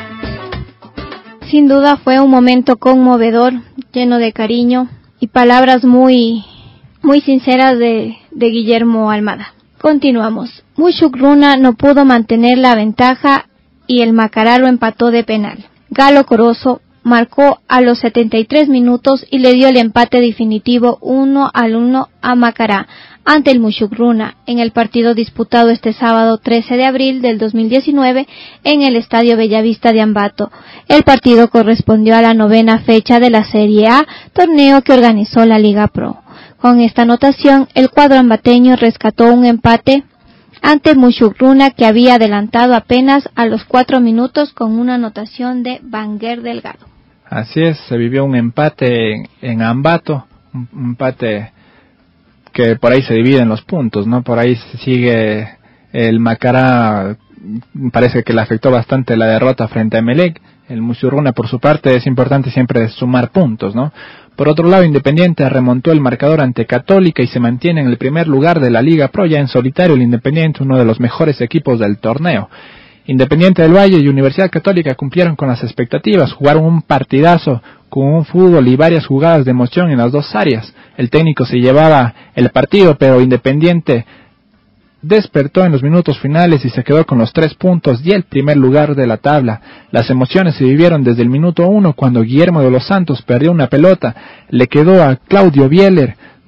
Sin duda fue un momento conmovedor, lleno de cariño y palabras muy, muy sinceras de, de Guillermo Almada. Continuamos. Mushuk Runa no pudo mantener la ventaja y el Macará lo empató de penal. Galo Corozo marcó a los setenta y tres minutos y le dio el empate definitivo uno al uno a Macará ante el Mushuk Runa en el partido disputado este sábado trece de abril del dos mil diecinueve en el Estadio Bellavista de Ambato. El partido correspondió a la novena fecha de la Serie A, torneo que organizó la Liga Pro. Con esta anotación, el cuadro ambateño rescató un empate ante Mushuk Runa, que había adelantado apenas a los cuatro minutos con una anotación de Banguer Delgado. Así es, se vivió un empate en, en Ambato, un, un empate que por ahí se dividen los puntos, ¿no? Por ahí sigue el Macará, parece que le afectó bastante la derrota frente a Emelec. El Mushuk Runa, por su parte, es importante siempre sumar puntos, ¿no? Por otro lado, Independiente remontó el marcador ante Católica y se mantiene en el primer lugar de la Liga Pro, ya en solitario el Independiente, uno de los mejores equipos del torneo. Independiente del Valle y Universidad Católica cumplieron con las expectativas, jugaron un partidazo con un fútbol y varias jugadas de emoción en las dos áreas. El técnico se llevaba el partido, pero Independiente despertó en los minutos finales y se quedó con los tres puntos y el primer lugar de la tabla. Las emociones se vivieron desde el minuto uno cuando Guillermo de los Santos perdió una pelota, le quedó a Claudio Bieler,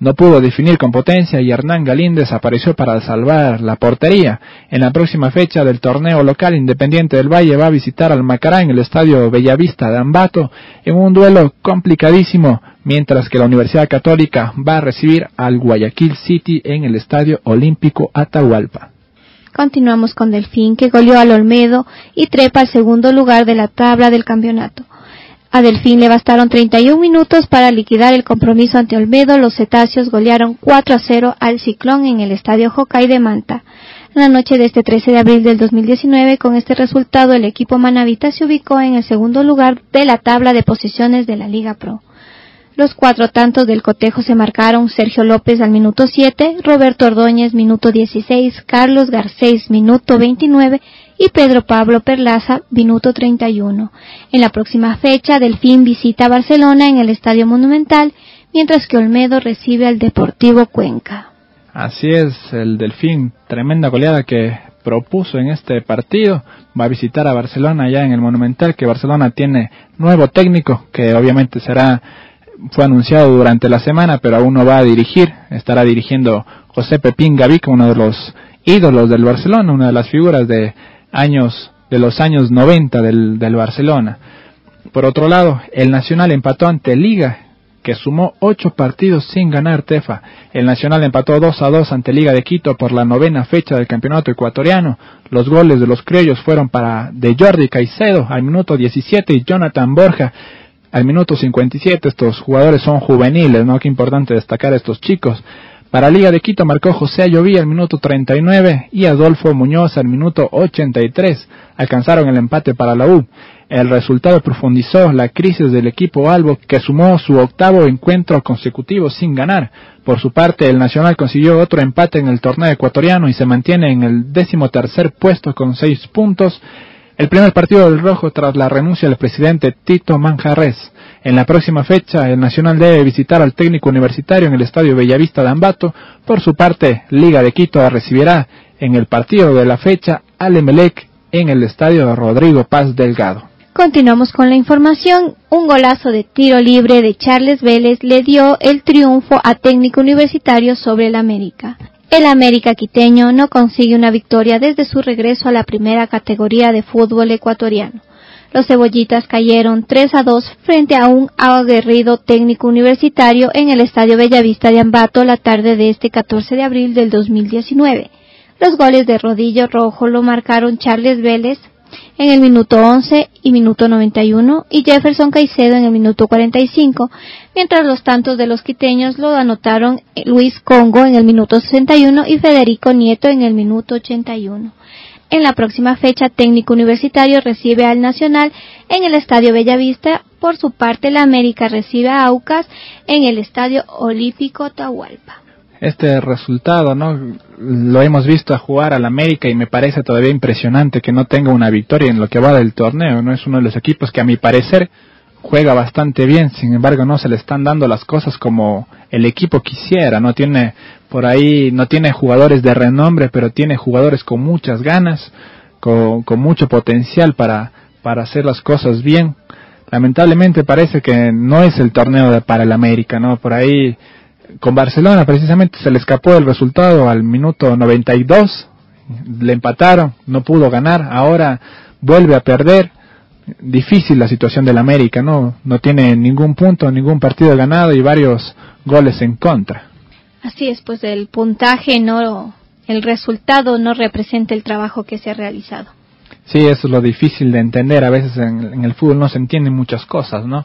no pudo definir con potencia y Hernán Galíndez apareció para salvar la portería. En la próxima fecha del torneo local, Independiente del Valle va a visitar al Macará en el estadio Bellavista de Ambato en un duelo complicadísimo, mientras que la Universidad Católica va a recibir al Guayaquil City en el estadio Olímpico Atahualpa. Continuamos con Delfín, que goleó al Olmedo y trepa al segundo lugar de la tabla del campeonato. A Delfín le bastaron treinta y un minutos para liquidar el compromiso ante Olmedo. Los cetáceos golearon cuatro a cero al Ciclón en el estadio Jocay de Manta. En la noche de este trece de abril del dos mil diecinueve, con este resultado, el equipo manavita se ubicó en el segundo lugar de la tabla de posiciones de la Liga Pro. Los cuatro tantos del cotejo se marcaron: Sergio López al minuto siete, Roberto Ordóñez minuto dieciséis, Carlos Garcés minuto veintinueve y Pedro Pablo Perlaza minuto treinta y uno. En la próxima fecha, Delfín visita a Barcelona en el Estadio Monumental, mientras que Olmedo recibe al Deportivo Cuenca. Así es, el Delfín, tremenda goleada que propuso en este partido, va a visitar a Barcelona ya en el Monumental, que Barcelona tiene nuevo técnico, que obviamente será fue anunciado durante la semana, pero aún no va a dirigir. Estará dirigiendo José Pepín Gavica, uno de los ídolos del Barcelona, una de las figuras de años de los años noventa del, del Barcelona. Por otro lado, el Nacional empató ante Liga, que sumó ocho partidos sin ganar, Tefa. El Nacional empató dos a dos ante Liga de Quito por la novena fecha del campeonato ecuatoriano. Los goles de los criollos fueron para de Jordi Caicedo al minuto diecisiete y Jonathan Borja al minuto cincuenta y siete. Estos jugadores son juveniles, ¿no? Qué importante destacar a estos chicos. Para Liga de Quito marcó José Ayoví al minuto treinta y nueve y Adolfo Muñoz al minuto ochenta y tres. Alcanzaron el empate para la U. El resultado profundizó la crisis del equipo albo, que sumó su octavo encuentro consecutivo sin ganar. Por su parte, el Nacional consiguió otro empate en el torneo ecuatoriano y se mantiene en el décimo tercer puesto con seis puntos. El primer partido del rojo tras la renuncia del presidente Tito Manjarrés. En la próxima fecha, el Nacional debe visitar al técnico universitario en el estadio Bellavista de Ambato. Por su parte, Liga de Quito recibirá en el partido de la fecha al Emelec en el estadio Rodrigo Paz Delgado. Continuamos con la información. Un golazo de tiro libre de Charles Vélez le dio el triunfo a Técnico Universitario sobre el América. El América quiteño no consigue una victoria desde su regreso a la primera categoría de fútbol ecuatoriano. Los cebollitas cayeron tres a dos frente a un aguerrido Técnico Universitario en el estadio Bellavista de Ambato la tarde de este catorce de abril del dos mil diecinueve. Los goles de Rodillo Rojo lo marcaron Charles Vélez en el minuto once y minuto noventa y uno y Jefferson Caicedo en el minuto cuarenta y cinco, mientras los tantos de los quiteños lo anotaron Luis Congo en el minuto sesenta y uno y Federico Nieto en el minuto ochenta y uno. En la próxima fecha, Técnico Universitario recibe al Nacional en el Estadio Bellavista. Por su parte, la América recibe a Aucas en el Estadio Olímpico Atahualpa. Este resultado, ¿no? Lo hemos visto a jugar al América y me parece todavía impresionante que no tenga una victoria en lo que va del torneo, ¿no? Es uno de los equipos que a mi parecer juega bastante bien, sin embargo no se le están dando las cosas como el equipo quisiera, no tiene por ahí, no tiene jugadores de renombre, pero tiene jugadores con muchas ganas, con, con mucho potencial para, para hacer las cosas bien. Lamentablemente parece que no es el torneo de, para el América, ¿no? Por ahí con Barcelona precisamente se le escapó el resultado al minuto noventa y dos, le empataron, no pudo ganar, ahora vuelve a perder. Difícil la situación del América, no no tiene ningún punto, ningún partido ganado y varios goles en contra. Así es, pues el puntaje no, el resultado no representa el trabajo que se ha realizado. Sí, eso es lo difícil de entender, a veces en, en el fútbol no se entienden muchas cosas, ¿no?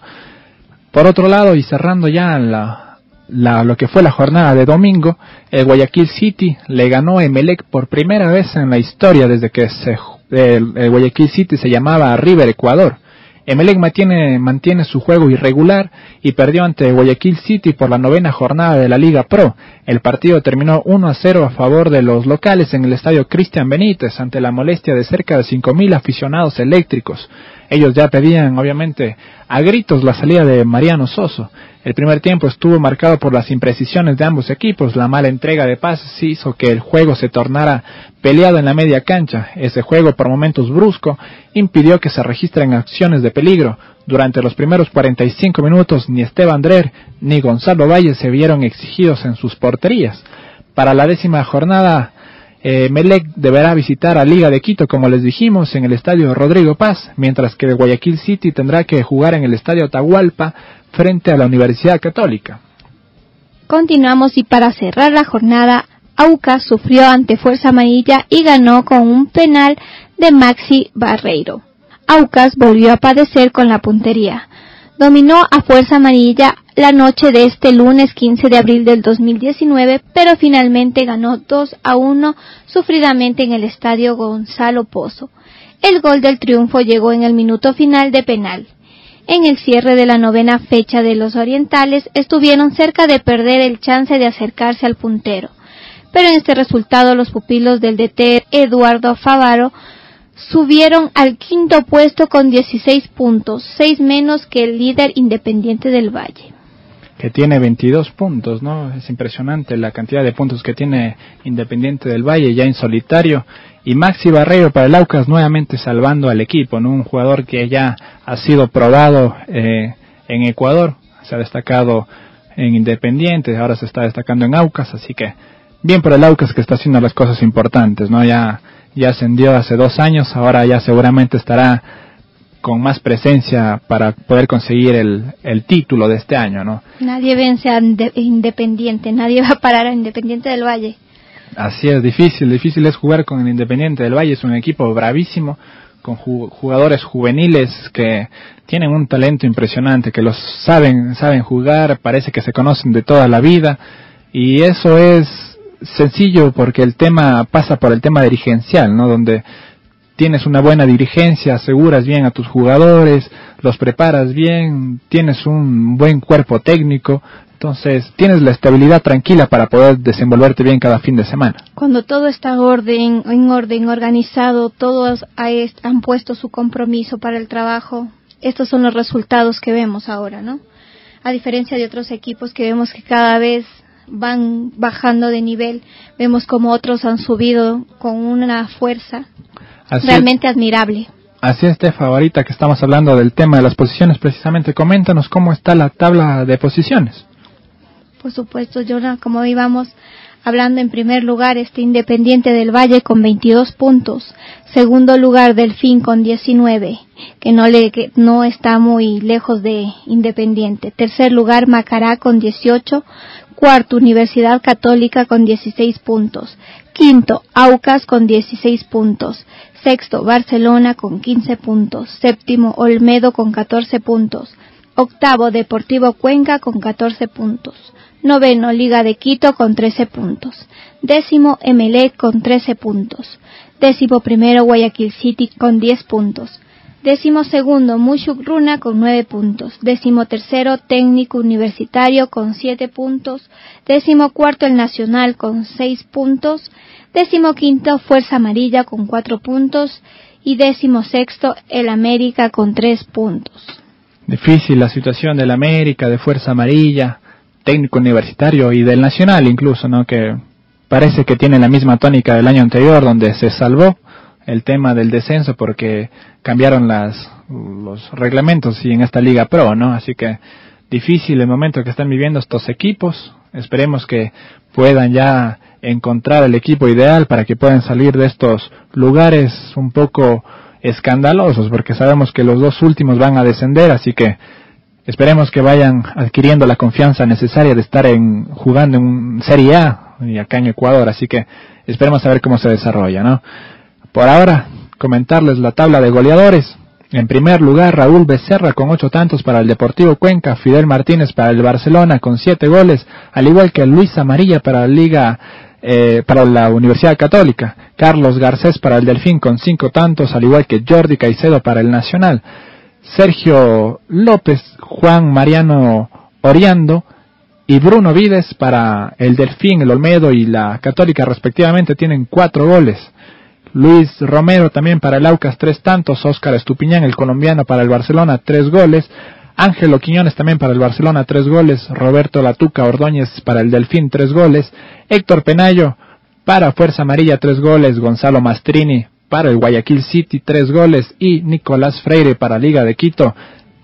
Por otro lado, y cerrando ya la, la lo que fue la jornada de domingo, el Guayaquil City le ganó a Emelec por primera vez en la historia desde que se El, el Guayaquil City se llamaba River Ecuador. Emelec mantiene, mantiene su juego irregular y perdió ante Guayaquil City por la novena jornada de la Liga Pro. El partido terminó uno a cero a favor de los locales en el estadio Cristian Benítez ante la molestia de cerca de cinco mil aficionados eléctricos. Ellos ya pedían obviamente a gritos la salida de Mariano Soso. El primer tiempo estuvo marcado por las imprecisiones de ambos equipos. La mala entrega de pases hizo que el juego se tornara peleado en la media cancha. Ese juego, por momentos brusco, impidió que se registren acciones de peligro. Durante los primeros cuarenta y cinco minutos ni Esteban Drer ni Gonzalo Valle se vieron exigidos en sus porterías. Para la décima jornada, eh, Melec deberá visitar a Liga de Quito, como les dijimos, en el estadio Rodrigo Paz, mientras que el Guayaquil City tendrá que jugar en el estadio Atahualpa frente a la Universidad Católica. Continuamos y para cerrar la jornada, Aucas sufrió ante Fuerza Amarilla y ganó con un penal de Maxi Barreiro. Aucas volvió a padecer con la puntería. Dominó a Fuerza Amarilla la noche de este lunes quince de abril del dos mil diecinueve, pero finalmente ganó dos a uno sufridamente en el estadio Gonzalo Pozo. El gol del triunfo llegó en el minuto final de penal. En el cierre de la novena fecha de los orientales estuvieron cerca de perder el chance de acercarse al puntero, pero en este resultado los pupilos del D T Eduardo Favaro subieron al quinto puesto con dieciséis puntos, seis menos que el líder Independiente del Valle, que tiene veintidós puntos, ¿no? Es impresionante la cantidad de puntos que tiene Independiente del Valle ya en solitario. Y Maxi Barreiro para el Aucas nuevamente salvando al equipo, ¿no? Un jugador que ya ha sido probado eh, en Ecuador, se ha destacado en Independiente, ahora se está destacando en Aucas, así que bien por el Aucas que está haciendo las cosas importantes, ¿no? Ya ya ascendió hace dos años, ahora ya seguramente estará con más presencia para poder conseguir el, el título de este año, ¿no? Nadie vence a Independiente, nadie va a parar a Independiente del Valle. Así es, difícil, difícil es jugar con el Independiente del Valle, es un equipo bravísimo, con ju- jugadores juveniles que tienen un talento impresionante, que los saben, saben jugar, parece que se conocen de toda la vida, y eso es sencillo porque el tema pasa por el tema dirigencial, ¿no? Donde tienes una buena dirigencia, aseguras bien a tus jugadores, los preparas bien, tienes un buen cuerpo técnico, entonces tienes la estabilidad tranquila para poder desenvolverte bien cada fin de semana. Cuando todo está orden, en orden, organizado, todos han puesto su compromiso para el trabajo, estos son los resultados que vemos ahora, ¿no? A diferencia de otros equipos que vemos que cada vez van bajando de nivel, vemos como otros han subido con una fuerza Así realmente es. admirable. Así es, Tefa, ahorita que estamos hablando del tema de las posiciones, precisamente, coméntanos cómo está la tabla de posiciones. Por supuesto, Jonah, como íbamos hablando, en primer lugar este Independiente del Valle con veintidós puntos, segundo lugar Delfín con diecinueve, que no le que no está muy lejos de Independiente, tercer lugar Macará con dieciocho, cuarto Universidad Católica con dieciséis puntos, quinto Aucas con dieciséis puntos, sexto Barcelona con quince puntos, séptimo Olmedo con catorce puntos, octavo Deportivo Cuenca con catorce puntos, noveno Liga de Quito con trece puntos, décimo Emelec con trece puntos, décimo primero Guayaquil City con diez puntos, décimo segundo Mushuk Runa con nueve puntos, décimo tercero Técnico Universitario con siete puntos, décimo cuarto el Nacional con seis puntos, décimo quinto Fuerza Amarilla con cuatro puntos y décimo sexto el América con tres puntos. Difícil la situación del América, de Fuerza Amarilla, Técnico Universitario y del Nacional incluso, ¿no? Que parece que tiene la misma tónica del año anterior, donde se salvó el tema del descenso porque cambiaron las los reglamentos y en esta Liga Pro, ¿no? Así que difícil el momento que están viviendo estos equipos. Esperemos que puedan ya encontrar el equipo ideal para que puedan salir de estos lugares un poco escandalosos, porque sabemos que los dos últimos van a descender, así que esperemos que vayan adquiriendo la confianza necesaria de estar en jugando en Serie A y acá en Ecuador, así que esperemos a ver cómo se desarrolla, ¿no? Por ahora, comentarles la tabla de goleadores. En primer lugar, Raúl Becerra con ocho tantos para el Deportivo Cuenca, Fidel Martínez para el Barcelona con siete goles, al igual que Luis Amarilla para la Liga, eh, para la Universidad Católica, Carlos Garcés para el Delfín con cinco tantos, al igual que Jordi Caicedo para el Nacional, Sergio López, Juan Mariano Oriando y Bruno Vides para el Delfín, el Olmedo y la Católica respectivamente tienen cuatro goles. Luis Romero también para el Aucas tres tantos, Óscar Estupiñán, el colombiano, para el Barcelona tres goles, Ángelo Quiñones también para el Barcelona tres goles, Roberto Latuca Ordóñez para el Delfín tres goles, Héctor Penayo para Fuerza Amarilla tres goles, Gonzalo Mastrini para el Guayaquil City tres goles y Nicolás Freire para Liga de Quito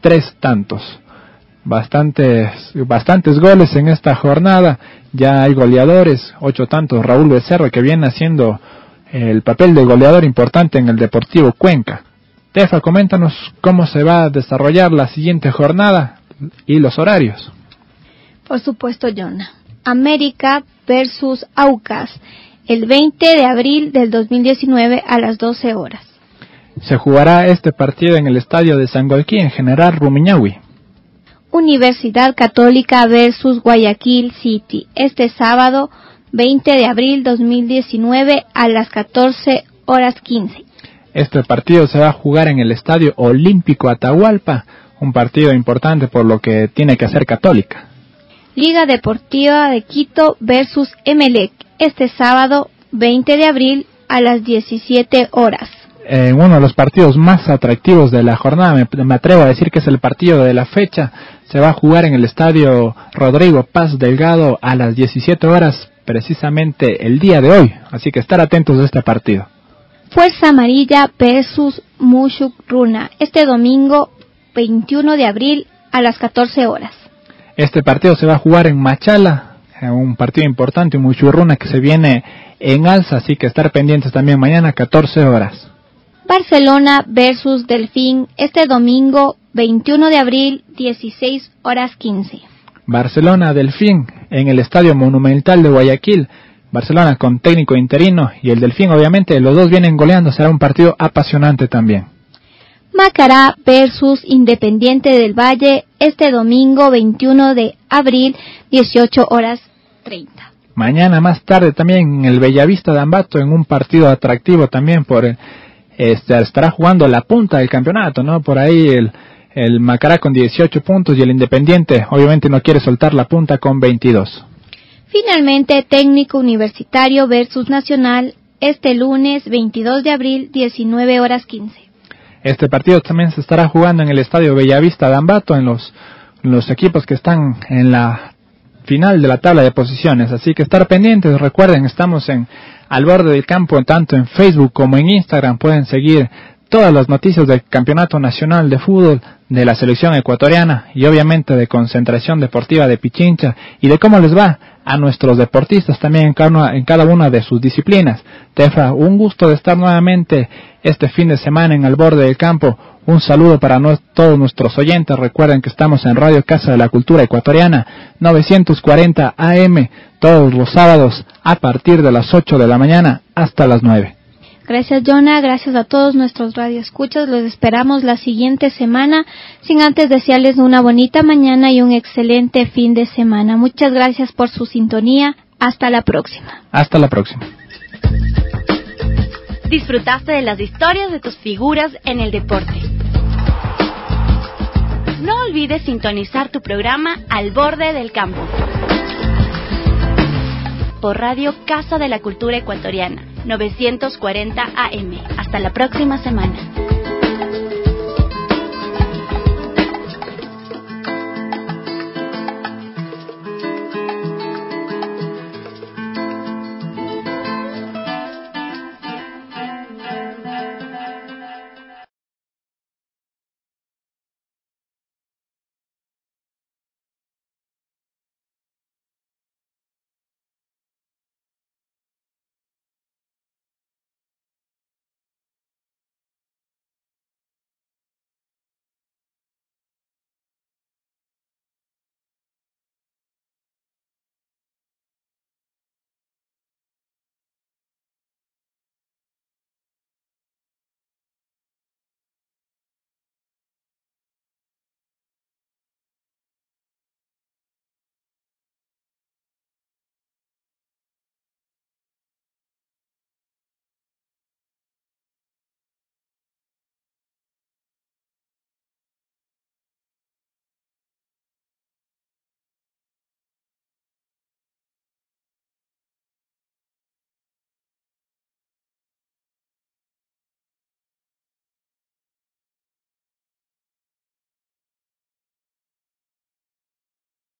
tres tantos. Bastantes, bastantes goles en esta jornada. Ya hay goleadores, ocho tantos. Raúl Becerra, que viene haciendo el papel de goleador importante en el Deportivo Cuenca. Tefa, coméntanos cómo se va a desarrollar la siguiente jornada y los horarios. Por supuesto, Jonah. América versus Aucas, el veinte de abril del dos mil diecinueve a las doce horas. Se jugará este partido en el estadio de Sangolquí, en General Rumiñahui. Universidad Católica versus Guayaquil City, este sábado veinte de abril dos mil diecinueve a las catorce horas quince. Este partido se va a jugar en el Estadio Olímpico Atahualpa, un partido importante por lo que tiene que hacer Católica. Liga Deportiva de Quito versus Emelec, este sábado veinte de abril a las diecisiete horas. En uno de los partidos más atractivos de la jornada, me, me atrevo a decir que es el partido de la fecha, se va a jugar en el Estadio Rodrigo Paz Delgado a las diecisiete horas, precisamente el día de hoy, así que estar atentos a este partido. Fuerza Amarilla versus Mushuk-Runa, este domingo veintiuno de abril a las catorce horas. Este partido se va a jugar en Machala, un partido importante, un Mushuk-Runa que se viene en alza, así que estar pendientes también mañana catorce horas. Barcelona versus Delfín, este domingo veintiuno de abril, dieciséis horas quince. Barcelona Delfín en el Estadio Monumental de Guayaquil. Barcelona con técnico interino y el Delfín, obviamente, los dos vienen goleando, será un partido apasionante también. Macará versus Independiente del Valle, este domingo veintiuno de abril, dieciocho horas treinta. Mañana más tarde también en el Bellavista de Ambato, en un partido atractivo también por este, estará jugando la punta del campeonato, ¿no? Por ahí el, el Macará con dieciocho puntos y el Independiente obviamente no quiere soltar la punta con veintidós. Finalmente, Técnico Universitario versus Nacional, este lunes veintidós de abril, diecinueve horas quince. Este partido también se estará jugando en el Estadio Bellavista de Ambato, en los, en los equipos que están en la final de la tabla de posiciones, así que estar pendientes. Recuerden, estamos en Al Borde del Campo, tanto en Facebook como en Instagram. Pueden seguir todas las noticias del Campeonato Nacional de Fútbol, de la selección ecuatoriana y obviamente de Concentración Deportiva de Pichincha y de cómo les va a nuestros deportistas también en cada una, en cada una de sus disciplinas. Tefa, un gusto de estar nuevamente este fin de semana en Al Borde del Campo. Un saludo para no, todos nuestros oyentes. Recuerden que estamos en Radio Casa de la Cultura Ecuatoriana, novecientos cuarenta A M, todos los sábados a partir de las ocho de la mañana hasta las nueve. Gracias, Jonah, gracias a todos nuestros radioescuchas, los esperamos la siguiente semana, sin antes desearles una bonita mañana y un excelente fin de semana. Muchas gracias por su sintonía, hasta la próxima. Hasta la próxima. Disfrutaste de las historias de tus figuras en el deporte. No olvides sintonizar tu programa Al Borde del Campo por Radio Casa de la Cultura Ecuatoriana, novecientos cuarenta A M. Hasta la próxima semana.